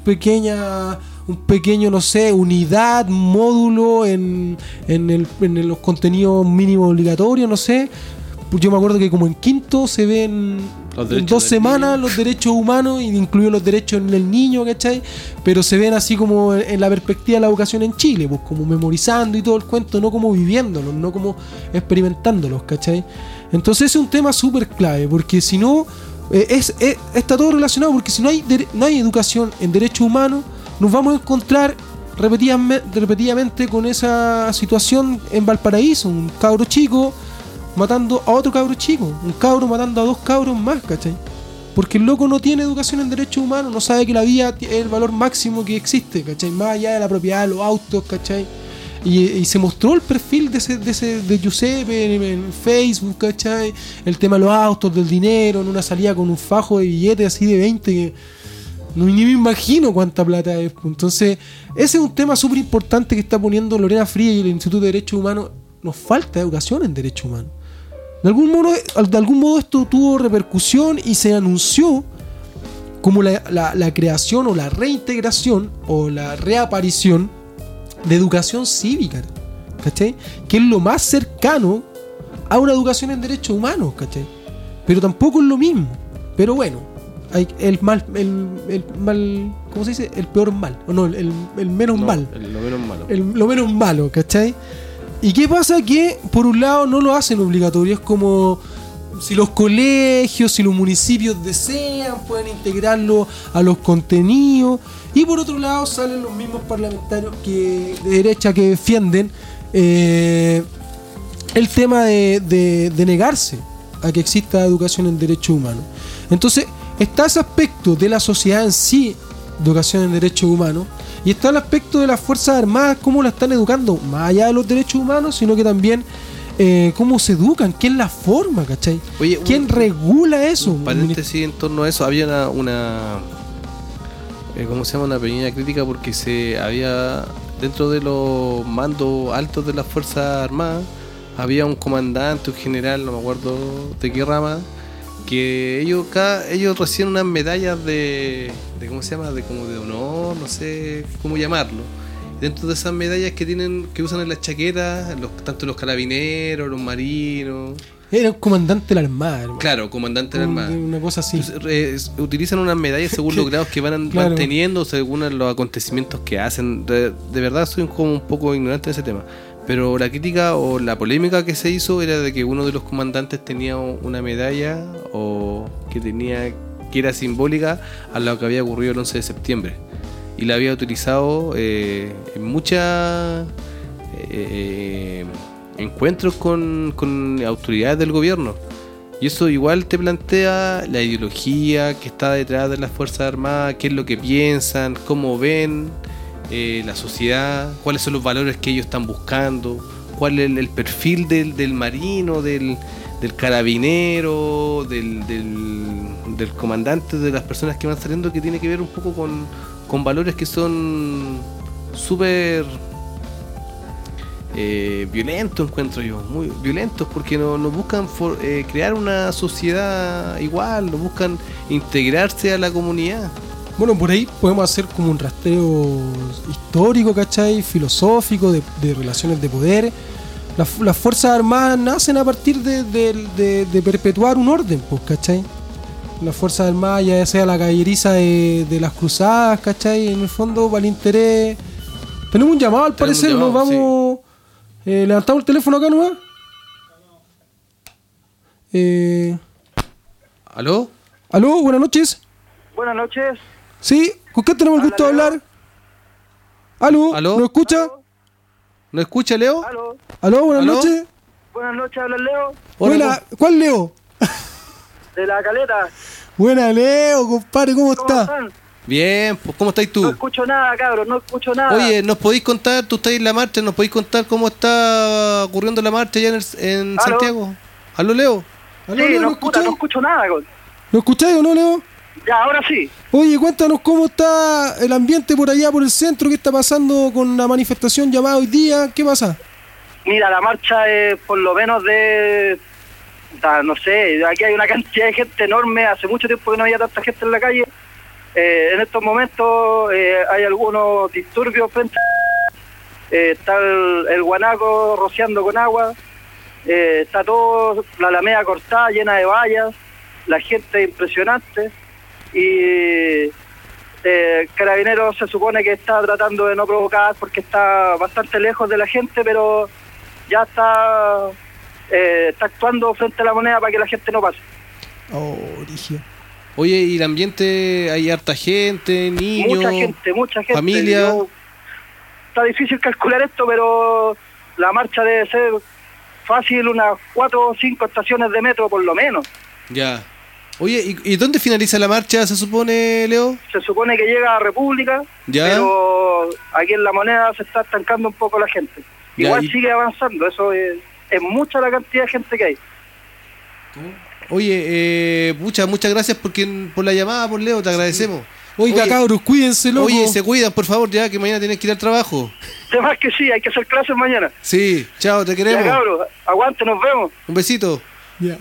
pequeño, no sé, unidad, módulo en los contenidos mínimos obligatorios, no sé. Yo me acuerdo que como en quinto se ven en 2 semanas los derechos humanos, incluidos los derechos en el niño, ¿cachai? Pero se ven así como en la perspectiva de la educación en Chile, pues como memorizando y todo el cuento, no como viviéndolos, no como experimentándolos, ¿cachai? Entonces ese es un tema súper clave, porque si no, está todo relacionado, porque si no hay educación en derechos humanos, nos vamos a encontrar repetidamente con esa situación en Valparaíso, un cabro chico matando a otro cabro chico, un cabro matando a 2 cabros más, ¿cachai? Porque el loco no tiene educación en derechos humanos, no sabe que la vida es el valor máximo que existe, ¿cachai? Más allá de la propiedad de los autos, ¿cachai? Y se mostró el perfil de Giuseppe en Facebook, ¿cachai? El tema de los autos, del dinero, en una salida con un fajo de billetes así de 20 que ni me imagino cuánta plata es. Entonces, ese es un tema súper importante que está poniendo Lorena Fries y el Instituto de Derechos Humanos. Nos falta educación en derechos humanos. De algún modo esto tuvo repercusión y se anunció como la creación o la reintegración o la reaparición de educación cívica, ¿cachai? Que es lo más cercano a una educación en derechos humanos, ¿cachai? Pero tampoco es lo mismo. Pero bueno, hay el mal, ¿cómo se dice? El peor mal, o no, el menos mal. Lo menos malo. Lo menos malo, ¿cachai? ¿Y qué pasa? Que por un lado no lo hacen obligatorio, es como si los colegios, si los municipios desean, pueden integrarlo a los contenidos, y por otro lado salen los mismos parlamentarios de derecha que defienden el tema de negarse a que exista educación en derechos humanos. Entonces está ese aspecto de la sociedad en sí, educación en derechos humanos, y está el aspecto de las Fuerzas Armadas, cómo la están educando, más allá de los derechos humanos, sino que también cómo se educan, qué es la forma, ¿cachai? Oye, ¿quién regula eso? Un paréntesis en torno a eso, había una ¿cómo se llama? Una pequeña crítica porque había dentro de los mandos altos de las Fuerzas Armadas, había un comandante, un general, no me acuerdo de qué rama, que ellos reciben unas medallas de ¿cómo se llama? De como de honor, no sé cómo llamarlo. Dentro de esas medallas que usan en las chaquetas, tanto los carabineros, los marinos. Era un comandante de la Armada, hermano. Claro, comandante de la Armada. Una cosa así. Entonces, utilizan unas medallas según los grados que van teniendo, según los acontecimientos que hacen. De verdad soy como un poco ignorante en ese tema. Pero la crítica o la polémica que se hizo era de que uno de los comandantes tenía una medalla o que era simbólica a lo que había ocurrido el 11 de septiembre. Y la había utilizado en muchos encuentros con autoridades del gobierno. Y eso igual te plantea la ideología que está detrás de las Fuerzas Armadas, qué es lo que piensan, cómo ven la sociedad, cuáles son los valores que ellos están buscando, cuál es el perfil del marino, del carabinero, del comandante, de las personas que van saliendo, que tiene que ver un poco con valores que son súper violentos, encuentro yo, muy violentos, porque no buscan crear una sociedad igual, no buscan integrarse a la comunidad. Bueno, por ahí podemos hacer como un rastreo histórico, ¿cachai? Filosófico, de relaciones de poder. Las Fuerzas Armadas nacen a partir de perpetuar un orden, pues, ¿cachai? Las Fuerzas Armadas, ya sea la caballeriza de las cruzadas, ¿cachai? En el fondo, para el interés. Tenemos un llamado, al parecer, nos vamos... Sí. ¿Levantamos el teléfono acá nomás? ¿Aló? ¿Aló? Buenas noches. Buenas noches. Sí, ¿con qué tenemos el gusto de hablar? ¿Aló? ¿Aló? ¿Nos escucha? ¿No escucha, Leo? ¿Aló? ¿Aló? Buenas ¿Aló? noches. Buenas noches, habla Leo. Hola, ¿cuál Leo? De la Caleta. Buena, Leo, compadre, ¿cómo está? ¿Están? Bien, pues ¿cómo estáis tú? No escucho nada, cabrón, no escucho nada. Oye, ¿nos podéis contar? Tú estás en la marcha, ¿nos podéis contar cómo está ocurriendo la marcha allá en ¿Aló? Santiago? ¿Aló, Leo? ¿Aló, Sí, Leo? no escucho nada, cabrón. ¿Lo escucháis o no, Leo? Ya, ahora sí. Oye, cuéntanos cómo está el ambiente por allá, por el centro, qué está pasando con la manifestación llamada hoy día, ¿qué pasa? Mira, la marcha es por lo menos no sé, aquí hay una cantidad de gente enorme, hace mucho tiempo que no había tanta gente en la calle. En estos momentos hay algunos disturbios frente está el guanaco rociando con agua, está todo la alameda cortada, llena de vallas, la gente es impresionante y Carabineros se supone que está tratando de no provocar porque está bastante lejos de la gente, pero ya está actuando frente a la moneda para que la gente no pase. Oh, origen. Oye, ¿y el ambiente? ¿Hay harta gente, niños? Mucha gente. ¿Familia? Está difícil calcular esto, pero la marcha debe ser fácil unas 4 o 5 estaciones de metro por lo menos. Ya. Oye, ¿y dónde finaliza la marcha, se supone, Leo? Se supone que llega a República, ¿ya? Pero aquí en La Moneda se está estancando un poco la gente. Ya, igual sigue avanzando, eso es mucha la cantidad de gente que hay. Oye, muchas gracias por la llamada, por Leo, te agradecemos. Oiga, cabros, cuídense, loco. Oye, se cuidan, por favor, ya que mañana tienes que ir al trabajo. Además que sí, hay que hacer clases mañana. Sí, chao, te queremos. Ya, cabros, aguante, nos vemos. Un besito. Ya.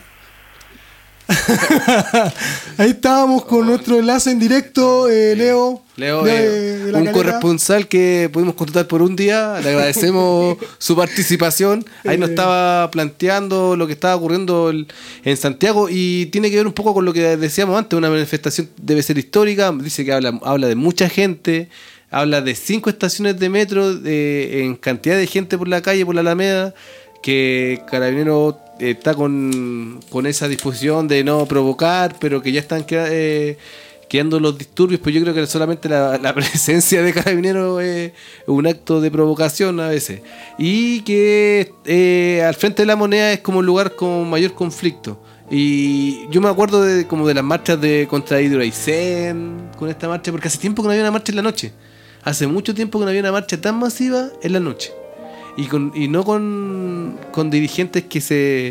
Ahí estábamos con nuestro enlace en directo, Leo. Leo, de la un Caleta. corresponsal que pudimos contratar por un día. Le agradecemos su participación. Ahí nos estaba planteando lo que estaba ocurriendo en Santiago y tiene que ver un poco con lo que decíamos antes. Una manifestación debe ser histórica. Dice que habla de mucha gente. Habla de 5 estaciones de metro, en cantidad de gente por la calle, por la Alameda, que Carabineros está con esa disposición de no provocar, pero que ya están quedando los disturbios. Pues yo creo que solamente la presencia de Carabineros es un acto de provocación a veces, y que al frente de la Moneda es como un lugar con mayor conflicto. Y yo me acuerdo de las marchas contra Hidroaicén, con esta marcha, porque hace tiempo que no había una marcha en la noche. Hace mucho tiempo que no había una marcha tan masiva en la noche. Y no con dirigentes que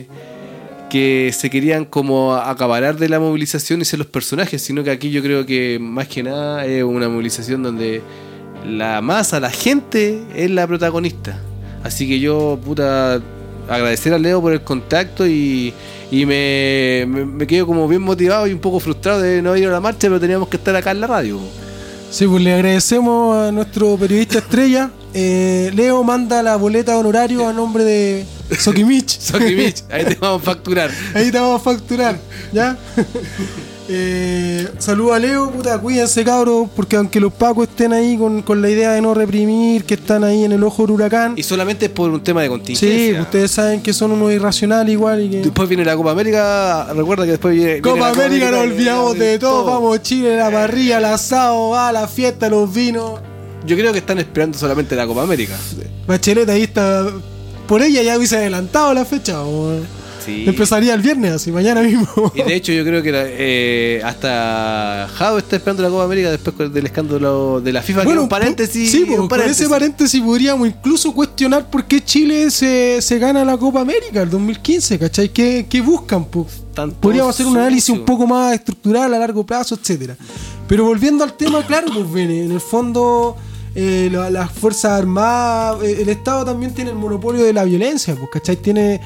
se querían como acaparar de la movilización y ser los personajes, sino que aquí yo creo que más que nada es una movilización donde la masa, la gente es la protagonista. Así que yo, agradecer a Leo por el contacto y me quedo como bien motivado y un poco frustrado de no ir a la marcha, pero teníamos que estar acá en la radio. Sí, pues le agradecemos a nuestro periodista estrella. Leo manda la boleta de honorario a nombre de Sokimich. Sokimich, ahí te vamos a facturar. Ahí te vamos a facturar, ¿ya? Saludos a Leo, puta, cuídense cabros, porque aunque los pacos estén ahí con la idea de no reprimir, que están ahí en el ojo del huracán. Y solamente es por un tema de contingencia. Sí, ustedes saben que son unos irracionales igual y que... Después viene la Copa América, recuerda que después viene Copa la Copa América, nos olvidamos de todo, todo. vamos Chile, la parrilla, el asado, la fiesta, los vinos. Yo creo que están esperando solamente la Copa América. Bachelet ahí está, por ella ya hubiese adelantado la fecha, Sí. empezaría el viernes, así mañana mismo. Y de hecho yo creo que hasta Jado está esperando la Copa América después del escándalo de la FIFA. Bueno, que un paréntesis. sí, un con ese paréntesis podríamos incluso cuestionar por qué Chile se gana la Copa América el 2015, ¿cachai? ¿Qué buscan? Podríamos hacer un análisis un poco más estructural a largo plazo, etcétera. Pero volviendo al tema, claro, pues Bene, en el fondo las Fuerzas Armadas, el Estado también tiene el monopolio de la violencia, pues, ¿cachai? Tiene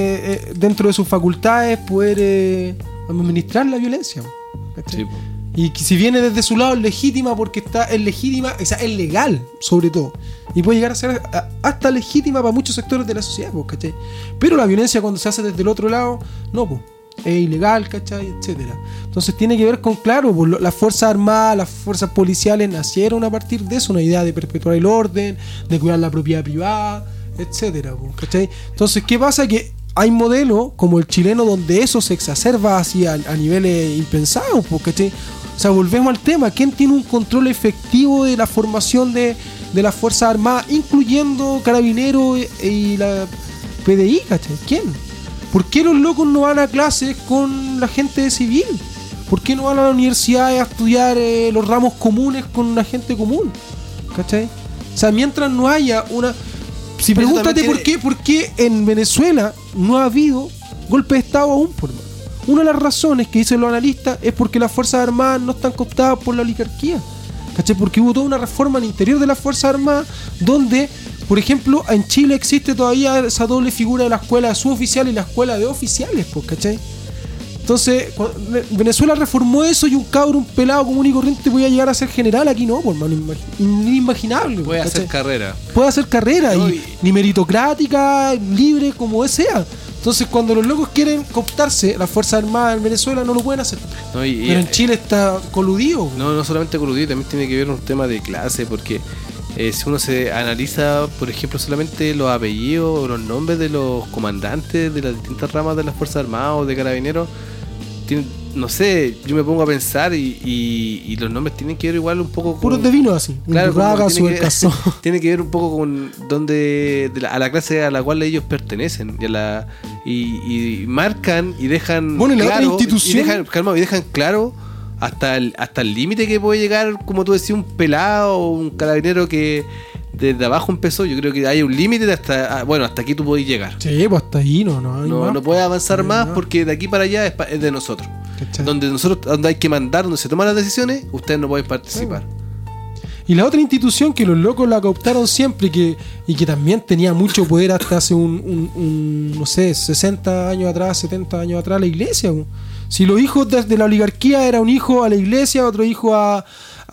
dentro de sus facultades poder administrar la violencia, ¿cachai? Sí, pues. Y que si viene desde su lado es legítima porque es legítima, o sea, es legal sobre todo. Y puede llegar a ser hasta legítima para muchos sectores de la sociedad, pues, ¿cachai? Pero la violencia cuando se hace desde el otro lado, no, pues. Es ilegal, ¿cachai? Etcétera. Entonces tiene que ver con, claro, pues, las Fuerzas Armadas, las fuerzas policiales nacieron a partir de eso, una idea de perpetuar el orden, de cuidar la propiedad privada, etcétera, pues, ¿cachai? Entonces, ¿qué pasa? Que hay modelos como el chileno donde eso se exacerba así a niveles impensados, pues, ¿cachai? O sea, volvemos al tema, ¿quién tiene un control efectivo de la formación de las Fuerzas Armadas, incluyendo Carabineros y la PDI, ¿cachai? ¿Quién? ¿Por qué los locos no van a clases con la gente de civil? ¿Por qué no van a la universidad a estudiar los ramos comunes con la gente común? ¿Cachai? O sea, mientras no haya una... Si Pero pregúntate también por qué en Venezuela no ha habido golpe de Estado aún, por más. Una de las razones que dicen los analistas es porque las Fuerzas Armadas no están cooptadas por la oligarquía. ¿Cachai? Porque hubo toda una reforma al interior de las Fuerzas Armadas donde... Por ejemplo, en Chile existe todavía esa doble figura de la escuela de suboficiales y la escuela de oficiales, pues, ¿cachai? Entonces, Venezuela reformó eso y un cabro, un pelado común y corriente podía llegar a ser general. Aquí no, por mano, inimaginable. Puede ¿cachai? hacer carrera. Puede hacer carrera, No, ni meritocrática, libre, como sea. Entonces, cuando los locos quieren cooptarse las Fuerzas Armadas en Venezuela, no lo pueden hacer. No, pero en Chile está coludido. No solamente coludido, también tiene que ver un tema de clase, porque si uno se analiza, por ejemplo, solamente los apellidos o los nombres de los comandantes de las distintas ramas de las Fuerzas Armadas o de Carabineros, no sé, yo me pongo a pensar y los nombres tienen que ver igual un poco con... Puros de vino así. Claro, Tiene que ver un poco con a la clase a la cual ellos pertenecen y marcan y dejan bueno, claro, la otra institución... y dejan claro hasta el límite que puede llegar, como tú decías, un pelado o un carabinero que desde abajo empezó. Yo creo que hay un límite de hasta aquí tú podés llegar. Sí, pues hasta ahí no puedes avanzar más porque de aquí para allá es de nosotros. ¿Cachai? Donde hay que mandar, donde se toman las decisiones, ustedes no pueden participar. Y la otra institución que los locos la cooptaron siempre y que también tenía mucho poder hasta hace no sé, 60 años atrás, 70 años atrás, la iglesia. Si los hijos de la oligarquía era un hijo a la iglesia, otro hijo a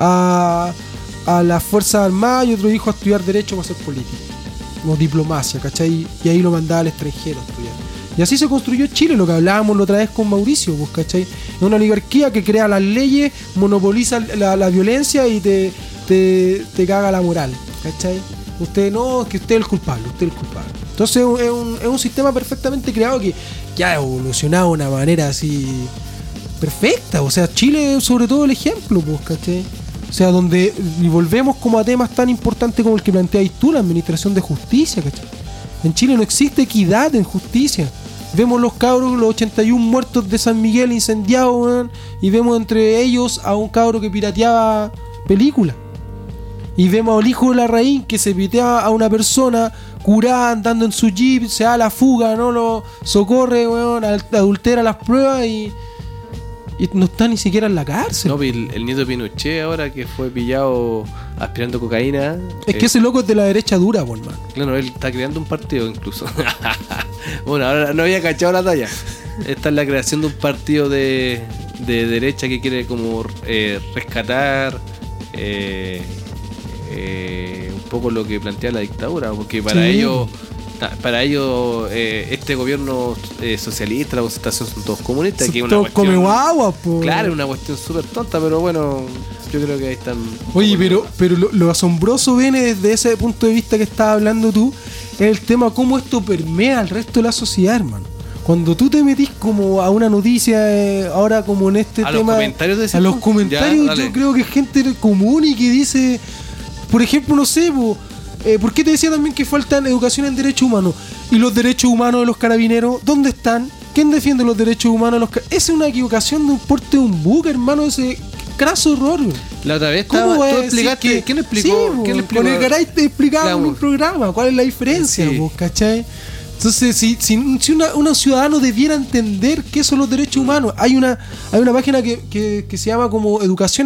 las Fuerzas Armadas y otro hijo a estudiar Derecho para ser político. Como diplomacia, ¿cachai? Y ahí lo mandaba al extranjero a estudiar. Y así se construyó Chile, lo que hablábamos la otra vez con Mauricio, pues, ¿cachai? Es una oligarquía que crea las leyes, monopoliza la violencia y te caga la moral, ¿cachai? Usted no, que usted es el culpable, Entonces es un sistema perfectamente creado que ha evolucionado de una manera así perfecta. O sea, Chile es sobre todo el ejemplo, pues, ¿cachai? O sea, donde y volvemos como a temas tan importantes como el que planteáis tú, la administración de justicia, ¿cachai? En Chile no existe equidad en justicia. Vemos los cabros, los 81 muertos de San Miguel incendiados, ¿verdad? Y vemos entre ellos a un cabro que pirateaba películas. Y vemos al hijo de la raíz que se pitea a una persona curada andando en su jeep, se da la fuga, no lo socorre, weón, adultera las pruebas y no está ni siquiera en la cárcel. No, el nieto de Pinochet ahora que fue pillado aspirando cocaína. Es que ese loco es de la derecha dura, por man. Claro, él está creando un partido incluso. Bueno, ahora no había cachado la talla. Esta es la creación de un partido de derecha que quiere como rescatar un poco lo que plantea la dictadura, porque para ellos Para ellos, este gobierno socialista, la concentración son todos comunistas. Son que es una todos cuestión, come guagua, po. claro, es una cuestión súper tonta, pero bueno, yo creo que ahí están. Oye, pero lo asombroso viene desde ese punto de vista que estabas hablando tú, es el tema cómo esto permea al resto de la sociedad, hermano. Cuando tú te metís como a una noticia, ahora como en este a tema... Los comentarios de ese a los punto. comentarios, Ya, yo creo que gente común y que dice... Por ejemplo, no sé, ¿por qué te decía también que faltan educación en derechos humanos? ¿Y los derechos humanos de los carabineros? ¿Dónde están? ¿Quién defiende los derechos humanos de los carabineros? Esa es una equivocación de un porte de un buque, hermano, ese craso error. La otra vez ¿Cómo tú vas a decir explicaste. que- ¿Quién explicó? Sí, ¿Quién po, explicó? con el Garay te explicaba en un Claro. programa cuál es la diferencia, Sí. po, ¿cachai? Entonces, si un ciudadano debiera entender qué son los derechos humanos, hay una página que se llama como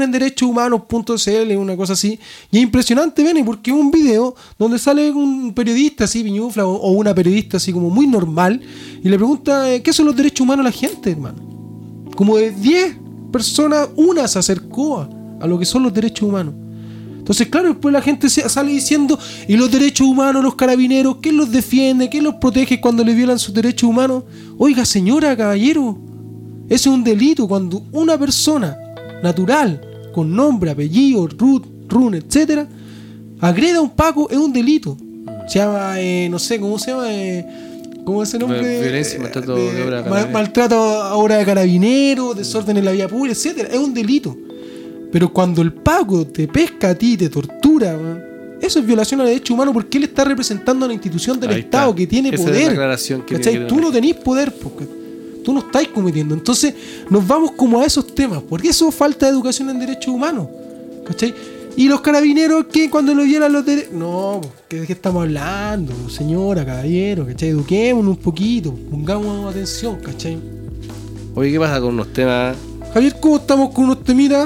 educacionenderechoshumanos.cl, una cosa así, y es impresionante, Beni, porque es un video donde sale un periodista así, piñufla, o una periodista así como muy normal, y le pregunta qué son los derechos humanos a la gente, hermano. Como de 10 personas, una se acercó a lo que son los derechos humanos. Entonces, claro, después la gente sale diciendo, y los derechos humanos, los carabineros, ¿quién los defiende? ¿Quién los protege cuando les violan sus derechos humanos? Oiga, señora, caballero, eso es un delito cuando una persona natural, con nombre, apellido, run, etcétera, agreda a un Paco, es un delito. Se llama, no sé, ¿cómo se llama? ¿Cómo es ese nombre? Violencia y maltrato de obra de carabinero. Maltrato a obra de carabinero, desorden en la vía pública, etcétera. Es un delito. Pero cuando el Paco te pesca a ti, te tortura, man, eso es violación a los derechos humanos porque él está representando a una institución del Ahí Estado está. que tiene Esa es poder. la aclaración que ¿Cachai? tiene que Tú tener. no tenés poder, porque tú no estáis cometiendo. Entonces nos vamos como a esos temas, porque eso es falta de educación en derechos humanos. ¿Cachai? Y los carabineros que cuando lo violan los derechos... No, ¿de qué estamos hablando? Señora, caballero, ¿cachai? Eduquémonos un poquito, pongamos atención, ¿cachai? Oye, ¿qué pasa con unos temas? Javier, ¿cómo estamos con unos temitas?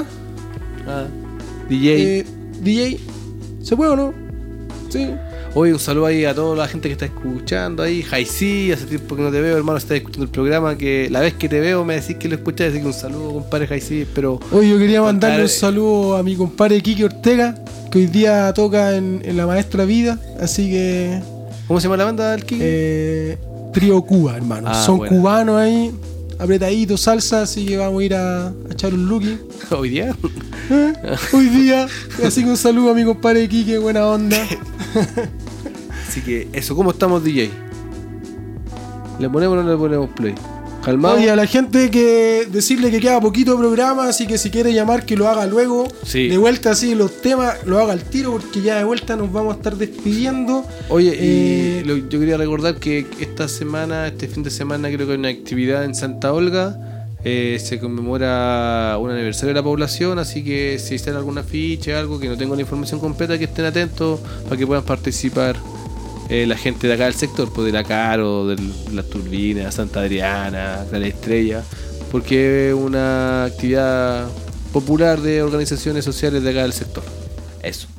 DJ. DJ, ¿se puede o no? Sí. Oye, un saludo ahí a toda la gente que está escuchando ahí. Jaicí, hace tiempo que no te veo, hermano, estás escuchando el programa, que la vez que te veo me decís que lo escuchás, así que un saludo, compadre Jaicí, espero... Hoy yo quería mandarle un Compadre. saludo a mi compadre Kike Ortega, que hoy día toca en La Maestra Vida, así que... ¿Cómo se llama la banda del Kike? Trío Cuba, hermano. Ah, Son buena. cubanos ahí, apretaditos, salsa, así que vamos a ir a echar un lookie. ¿Hoy día? Hoy día, así que un saludo a mi compadre Kike, buena onda. Así que eso, ¿cómo estamos, DJ? ¿Le ponemos o no le ponemos play? ¿Calmado? Oye, a la gente que decirle que queda poquito programa, así que si quiere llamar que lo haga luego. Sí. De vuelta así los temas, lo haga al tiro porque ya de vuelta nos vamos a estar despidiendo. Oye, yo quería recordar que esta semana, este fin de semana, creo que hay una actividad en Santa Olga. Se conmemora un aniversario de la población, así que si están alguna ficha, algo que no tengo la información completa, que estén atentos para que puedan participar la gente de acá del sector, pues de la Caro, de las Turbinas, Santa Adriana, de la Estrella, porque es una actividad popular de organizaciones sociales de acá del sector. Eso.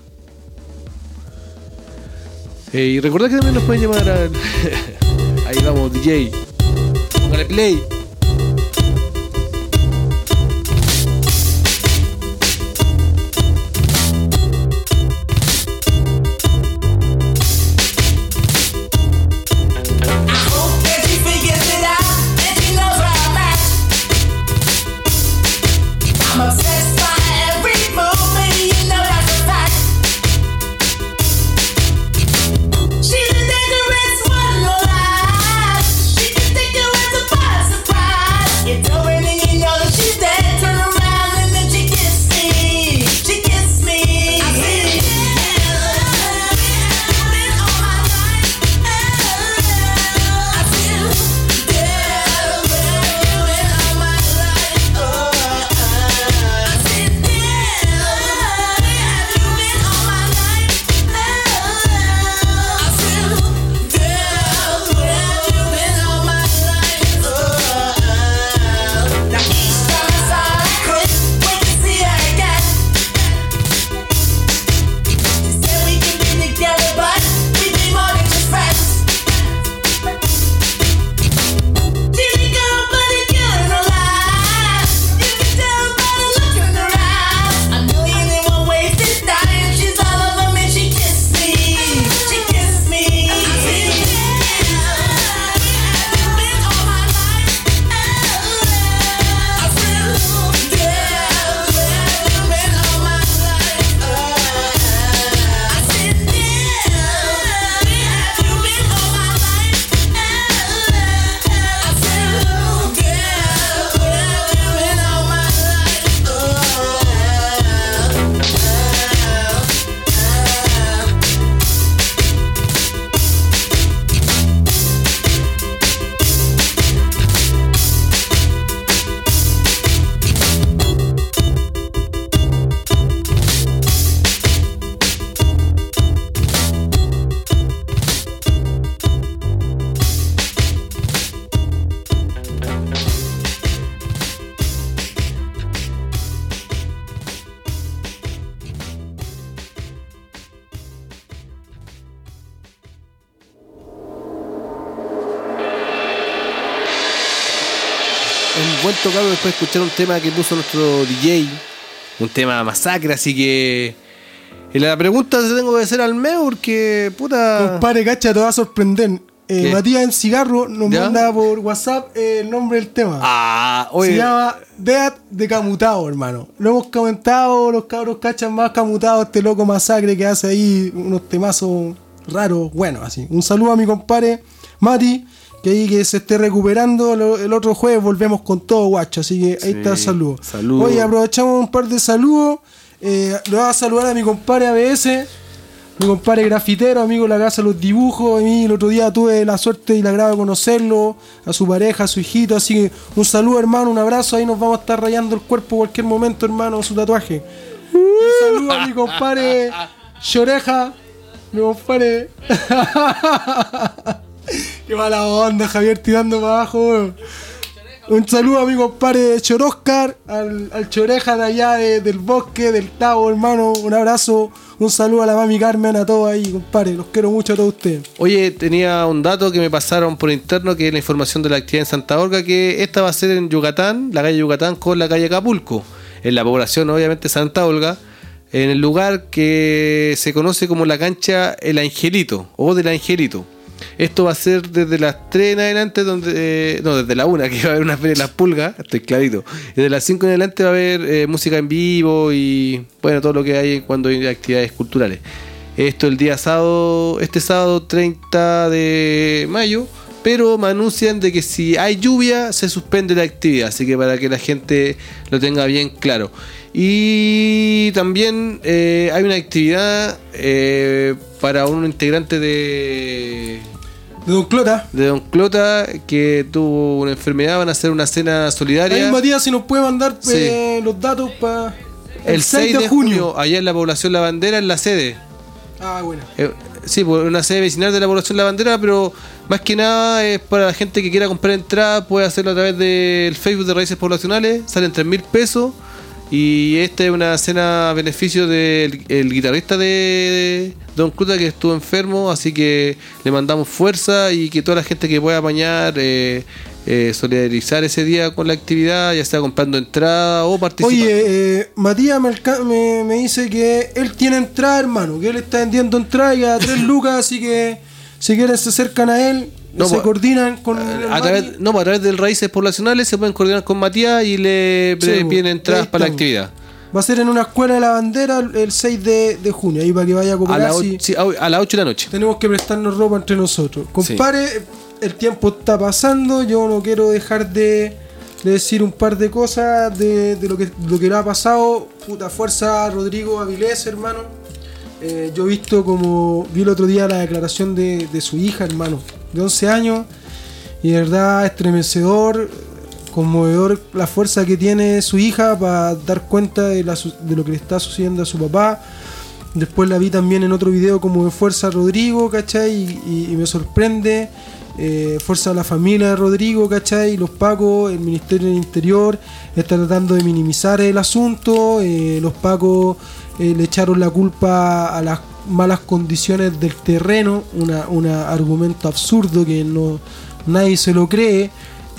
Y recordad que también nos pueden llamar al... Ahí vamos, DJ. Póngale play. She's a dangerous one, no lie. She can take you as a bus surprise. un buen tocado después de escuchar un tema que puso nuestro DJ, un tema masacre, así que la pregunta se tengo que hacer al Meur, que puta... Compadre, cacha, te va a sorprender. Matías en Cigarro nos ¿Ya? manda por WhatsApp el nombre del tema. Oye. Se llama Dead de Camutado, hermano. Lo hemos comentado, los cabros cachan más Camutado, este loco masacre que hace ahí unos temazos raros, bueno, así. Un saludo a mi compadre Mati, que ahí que se esté recuperando. El otro jueves volvemos con todo, guacho, así que ahí está el saludo. Oye, aprovechamos un par de saludos. Le voy a saludar a mi compadre ABS, mi compadre grafitero, amigo de la casa de los dibujos. A mí el otro día tuve la suerte y la agrado de conocerlo, a su pareja, a su hijito. Así que un saludo, hermano, un abrazo. Ahí nos vamos a estar rayando el cuerpo en cualquier momento, hermano, su tatuaje. Un saludo a mi compadre Lloreja, mi compadre. Qué mala onda, Javier, tirando para abajo, weón. Un saludo a mi compadre Choroscar, al Choreja de allá del bosque, del Tavo, hermano. Un abrazo, un saludo a la mami Carmen, a todos ahí, compadre. Los quiero mucho a todos ustedes. Oye, tenía un dato que me pasaron por interno, que es la información de la actividad en Santa Olga, que esta va a ser en Yucatán, la calle Yucatán con la calle Acapulco, en la población obviamente Santa Olga, en el lugar que se conoce como la cancha El Angelito o del Angelito. Esto va a ser desde las 3 en adelante, desde la 1, que va a haber una feria de las pulgas, estoy clarito. Desde las 5 en adelante va a haber música en vivo y bueno, todo lo que hay cuando hay actividades culturales. Esto el día sábado, este sábado 30 de mayo, pero me anuncian de que si hay lluvia se suspende la actividad, así que para que la gente lo tenga bien claro. Y también hay una actividad para un integrante de Don Clota. De Don Clota, que tuvo una enfermedad. Van a hacer una cena solidaria. Ahí Matías, si nos puede mandar los datos para el 6 de junio, allá en la población La Bandera, en la sede. Bueno. Sí, pues una sede vecinal de la población La Bandera, pero más que nada es para la gente que quiera comprar entrada, puede hacerlo a través del Facebook de Raíces Poblacionales, salen 3.000 pesos. Y esta es una cena a beneficio del guitarrista de Don Clota, que estuvo enfermo, así que le mandamos fuerza y que toda la gente que pueda apañar, solidarizar ese día con la actividad, ya sea comprando entrada o participando. Oye, Matías me dice que él tiene entrada, hermano, que él está vendiendo entrada y a 3 lucas, así que si quieren se acercan a él. Se coordinan con a través del Raíces Poblacionales se pueden coordinar con Matías y le piden entradas para la actividad. Va a ser en una escuela de La Bandera el 6 de junio, ahí para que vaya a cooperar. A las 8 de la noche. Tenemos que prestarnos ropa entre nosotros. Compadre, el tiempo está pasando, yo no quiero dejar de decir un par de cosas de lo que le ha pasado. Puta fuerza a Rodrigo Avilés, hermano. Yo vi el otro día la declaración de su hija, hermano, de 11 años, y de verdad estremecedor, conmovedor la fuerza que tiene su hija para dar cuenta de lo que le está sucediendo a su papá. Después la vi también en otro video como de fuerza a Rodrigo, ¿cachai? Y me sorprende. Fuerza a la familia de Rodrigo, ¿cachai? Los pacos, el Ministerio del Interior está tratando de minimizar el asunto. Los pacos le echaron la culpa a las malas condiciones del terreno, un argumento absurdo que nadie se lo cree.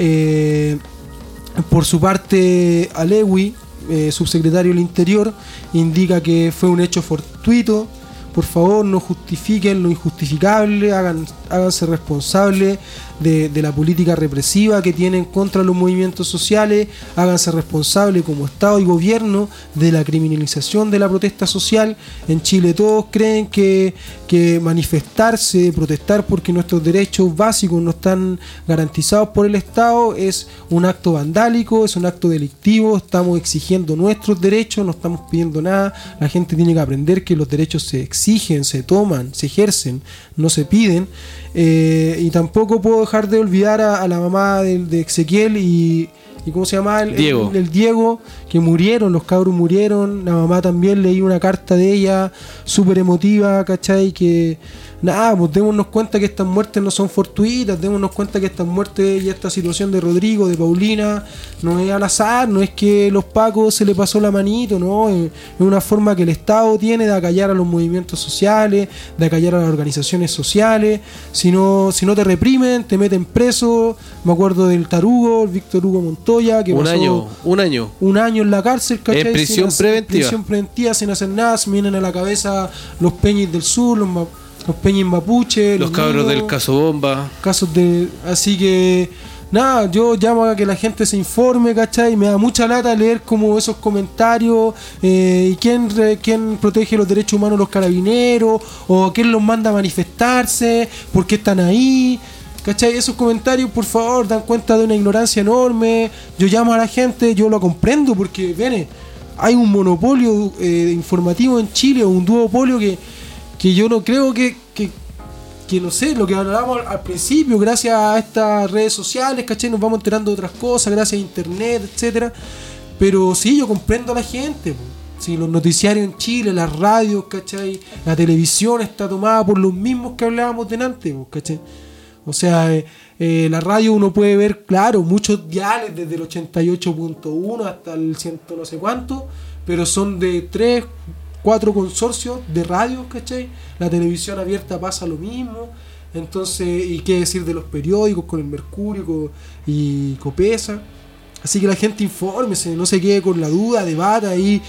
Por su parte, Alewi, subsecretario del Interior, indica que fue un hecho fortuito. Por favor, no justifiquen lo injustificable, háganse responsables de la política represiva que tienen contra los movimientos sociales, háganse responsables como Estado y gobierno de la criminalización de la protesta social. En Chile todos creen que manifestarse, protestar porque nuestros derechos básicos no están garantizados por el Estado es un acto vandálico, es un acto delictivo. Estamos exigiendo nuestros derechos, no estamos pidiendo nada. La gente tiene que aprender que los derechos se exigen, se toman, se ejercen, no se piden. Y tampoco puedo dejar de olvidar a la mamá de Ezequiel y ¿cómo se llama? Diego. El Diego, que murieron, los cabros murieron. La mamá también, leí una carta de ella súper emotiva, ¿cachai? Que nada, pues démonos cuenta que estas muertes no son fortuitas, démonos cuenta que estas muertes y esta situación de Rodrigo, de Paulina, no es al azar, no es que los pacos se le pasó la manito, no, es una forma que el Estado tiene de acallar a los movimientos sociales, de acallar a las organizaciones sociales. Si no te reprimen, te meten preso. Me acuerdo del Tarugo, el Víctor Hugo Montoya, que pasó un año en la cárcel, ¿cachai? En prisión preventiva sin hacer nada. Se me vienen a la cabeza los Peñis del Sur, los Peñis Mapuche, los cabros del caso Bomba. Así que nada, yo llamo a que la gente se informe, ¿cachai? Me da mucha lata leer como esos comentarios, y quién protege los derechos humanos, los carabineros, o quién los manda a manifestarse, por qué están ahí, ¿cachai? Esos comentarios, por favor, dan cuenta de una ignorancia enorme. Yo llamo a la gente, yo lo comprendo, porque viene, hay un monopolio informativo en Chile, un duopolio que yo no creo que no sé, lo que hablábamos al principio, gracias a estas redes sociales, ¿cachai? Nos vamos enterando de otras cosas, gracias a internet, etcétera. Pero sí, yo comprendo a la gente, po. Sí, los noticiarios en Chile, las radios, ¿cachai? La televisión está tomada por los mismos que hablábamos delante, po, ¿cachai? O sea, la radio uno puede ver, claro, muchos diales desde el 88.1 hasta el 100 no sé cuánto, pero son de 3-4 consorcios de radios, ¿cachai? La televisión abierta pasa lo mismo. Entonces, y qué decir de los periódicos con el Mercurio y Copesa. Así que la gente infórmese, no se quede con la duda, debata ahí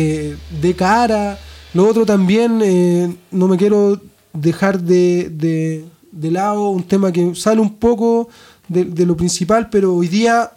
de cara. Lo otro también, no me quiero dejar de lado un tema que sale un poco de lo principal, pero hoy día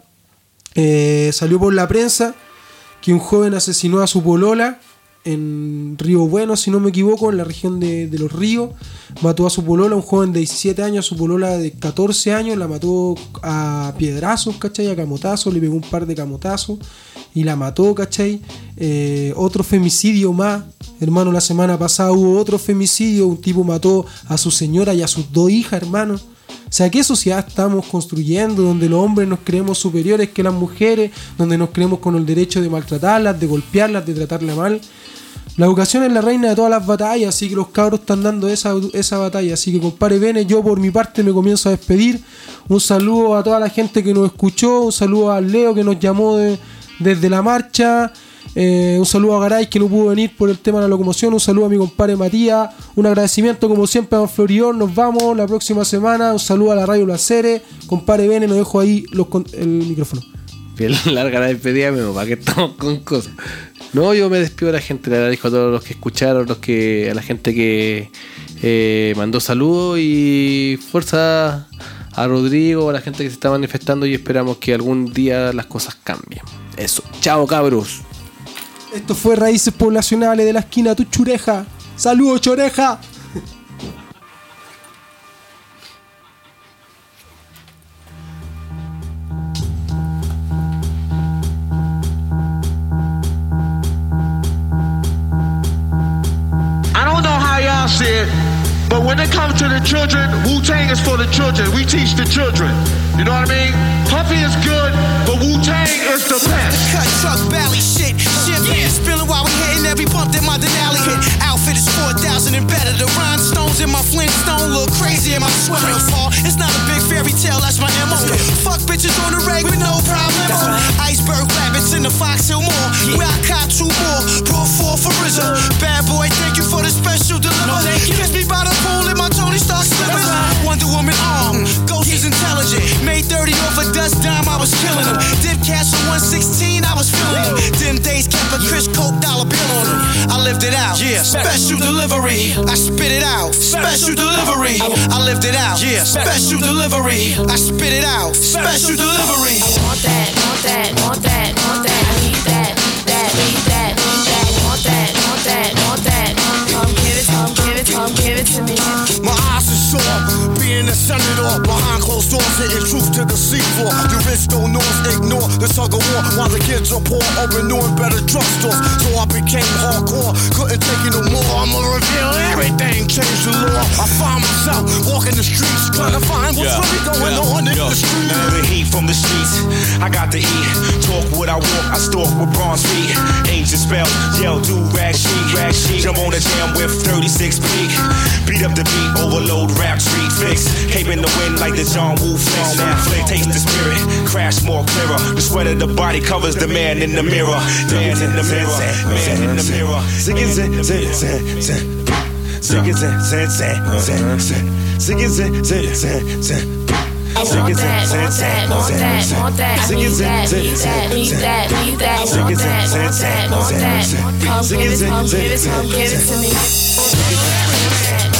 salió por la prensa que un joven asesinó a su polola en Río Bueno, si no me equivoco, en la región de Los Ríos. Mató a su polola, un joven de 17 años, a su polola de 14 años, la mató a piedrazos, ¿cachai? A camotazos, le pegó un par de camotazos y la mató, ¿cachai? Otro femicidio más, hermano, la semana pasada hubo otro femicidio, un tipo mató a su señora y a sus 2 hijas, hermano. O sea, ¿qué sociedad estamos construyendo donde los hombres nos creemos superiores que las mujeres, donde nos creemos con el derecho de maltratarlas, de golpearlas, de tratarlas mal? La educación es la reina de todas las batallas, así que los cabros están dando esa batalla. Así que, compadre Bene, yo por mi parte me comienzo a despedir. Un saludo a toda la gente que nos escuchó, un saludo a Leo que nos llamó desde la marcha, un saludo a Garay que no pudo venir por el tema de la locomoción, un saludo a mi compadre Matías, un agradecimiento como siempre a Don Floridón. Nos vamos la próxima semana, un saludo a la Radio Placeres. Compadre Bene, nos dejo ahí el micrófono. Bien larga la despedida, para que estamos con cosas. No, yo me despido de la gente, le agradezco a todos los que escucharon, a la gente que mandó saludos, y fuerza a Rodrigo, a la gente que se está manifestando, y esperamos que algún día las cosas cambien. Eso, chao cabros. Esto fue Raíces Poblacionales de la esquina Tu Chureja. ¡Saludos, Choreja! I don't know how y'all see it, but when it comes to the children, Wu-Tang is for the children. We teach the children. You know what I mean? Puffy is good, but Wu-Tang is the best. Cut truck, valley shit. Champagne spilling while we hitting every bump that my Denali hit. Outfit is 4,000 and better. The rhinestones in my Flintstone look crazy in my swimming pool. It's not a big fairy tale, that's my MO. Fuck bitches on the reg with no problem. Iceberg rabbits in the Fox Hill Mall. Where I caught 2 more, brought 4 for RZA. Bad boy, thank you for the special delivery. Kiss me by the pool in my Tony Stark slippers. Wonder Woman arm, Ghost is intelligent. Made 30 off a dust dime, I was killing them. Dip cash on 116, I was feeling them. Dim days kept a Chris Coke dollar bill on them. I lived it out, yeah. Special delivery, I spit it out. Special delivery, I lived it out, yeah. Special delivery, I spit it out. Special delivery. I want that, want that, want that, want that. I need that, need that, need that. Want that, want that, want that. Come give it, come give it, come give it to me. My eyes are sore, being a senator behind closed doors, hitting truth to the seafloor. The rich don't know, ignore the tug of war, while the kids are poor, open new and better drugstores. So I became hardcore, couldn't take it no more. I'ma reveal everything, change the law. I find myself walking the streets, trying to find what's really going on in the streets. The heat from the streets, I got got to eat. Talk what I walk, I stalk with bronze feet. Angel spell, yell, do rag sheet. Jump on the jam with 36 peak. Beat up the beat, overload, rap, street fix. Cape in the wind like the John Woo flick. Taste the spirit, crash more clearer. The sweat of the body covers the man in the mirror. Man in the mirror, man in the mirror. Sing it, sing it, sing it, sing it. Sing it, sing it, sing it, sing it. Sing it, sing it, sing it, sing it. I want that, want that, want that, want that. I need that, need that, need that, need that. Want that, want that, want that. Come give it, come give it, come give it to me.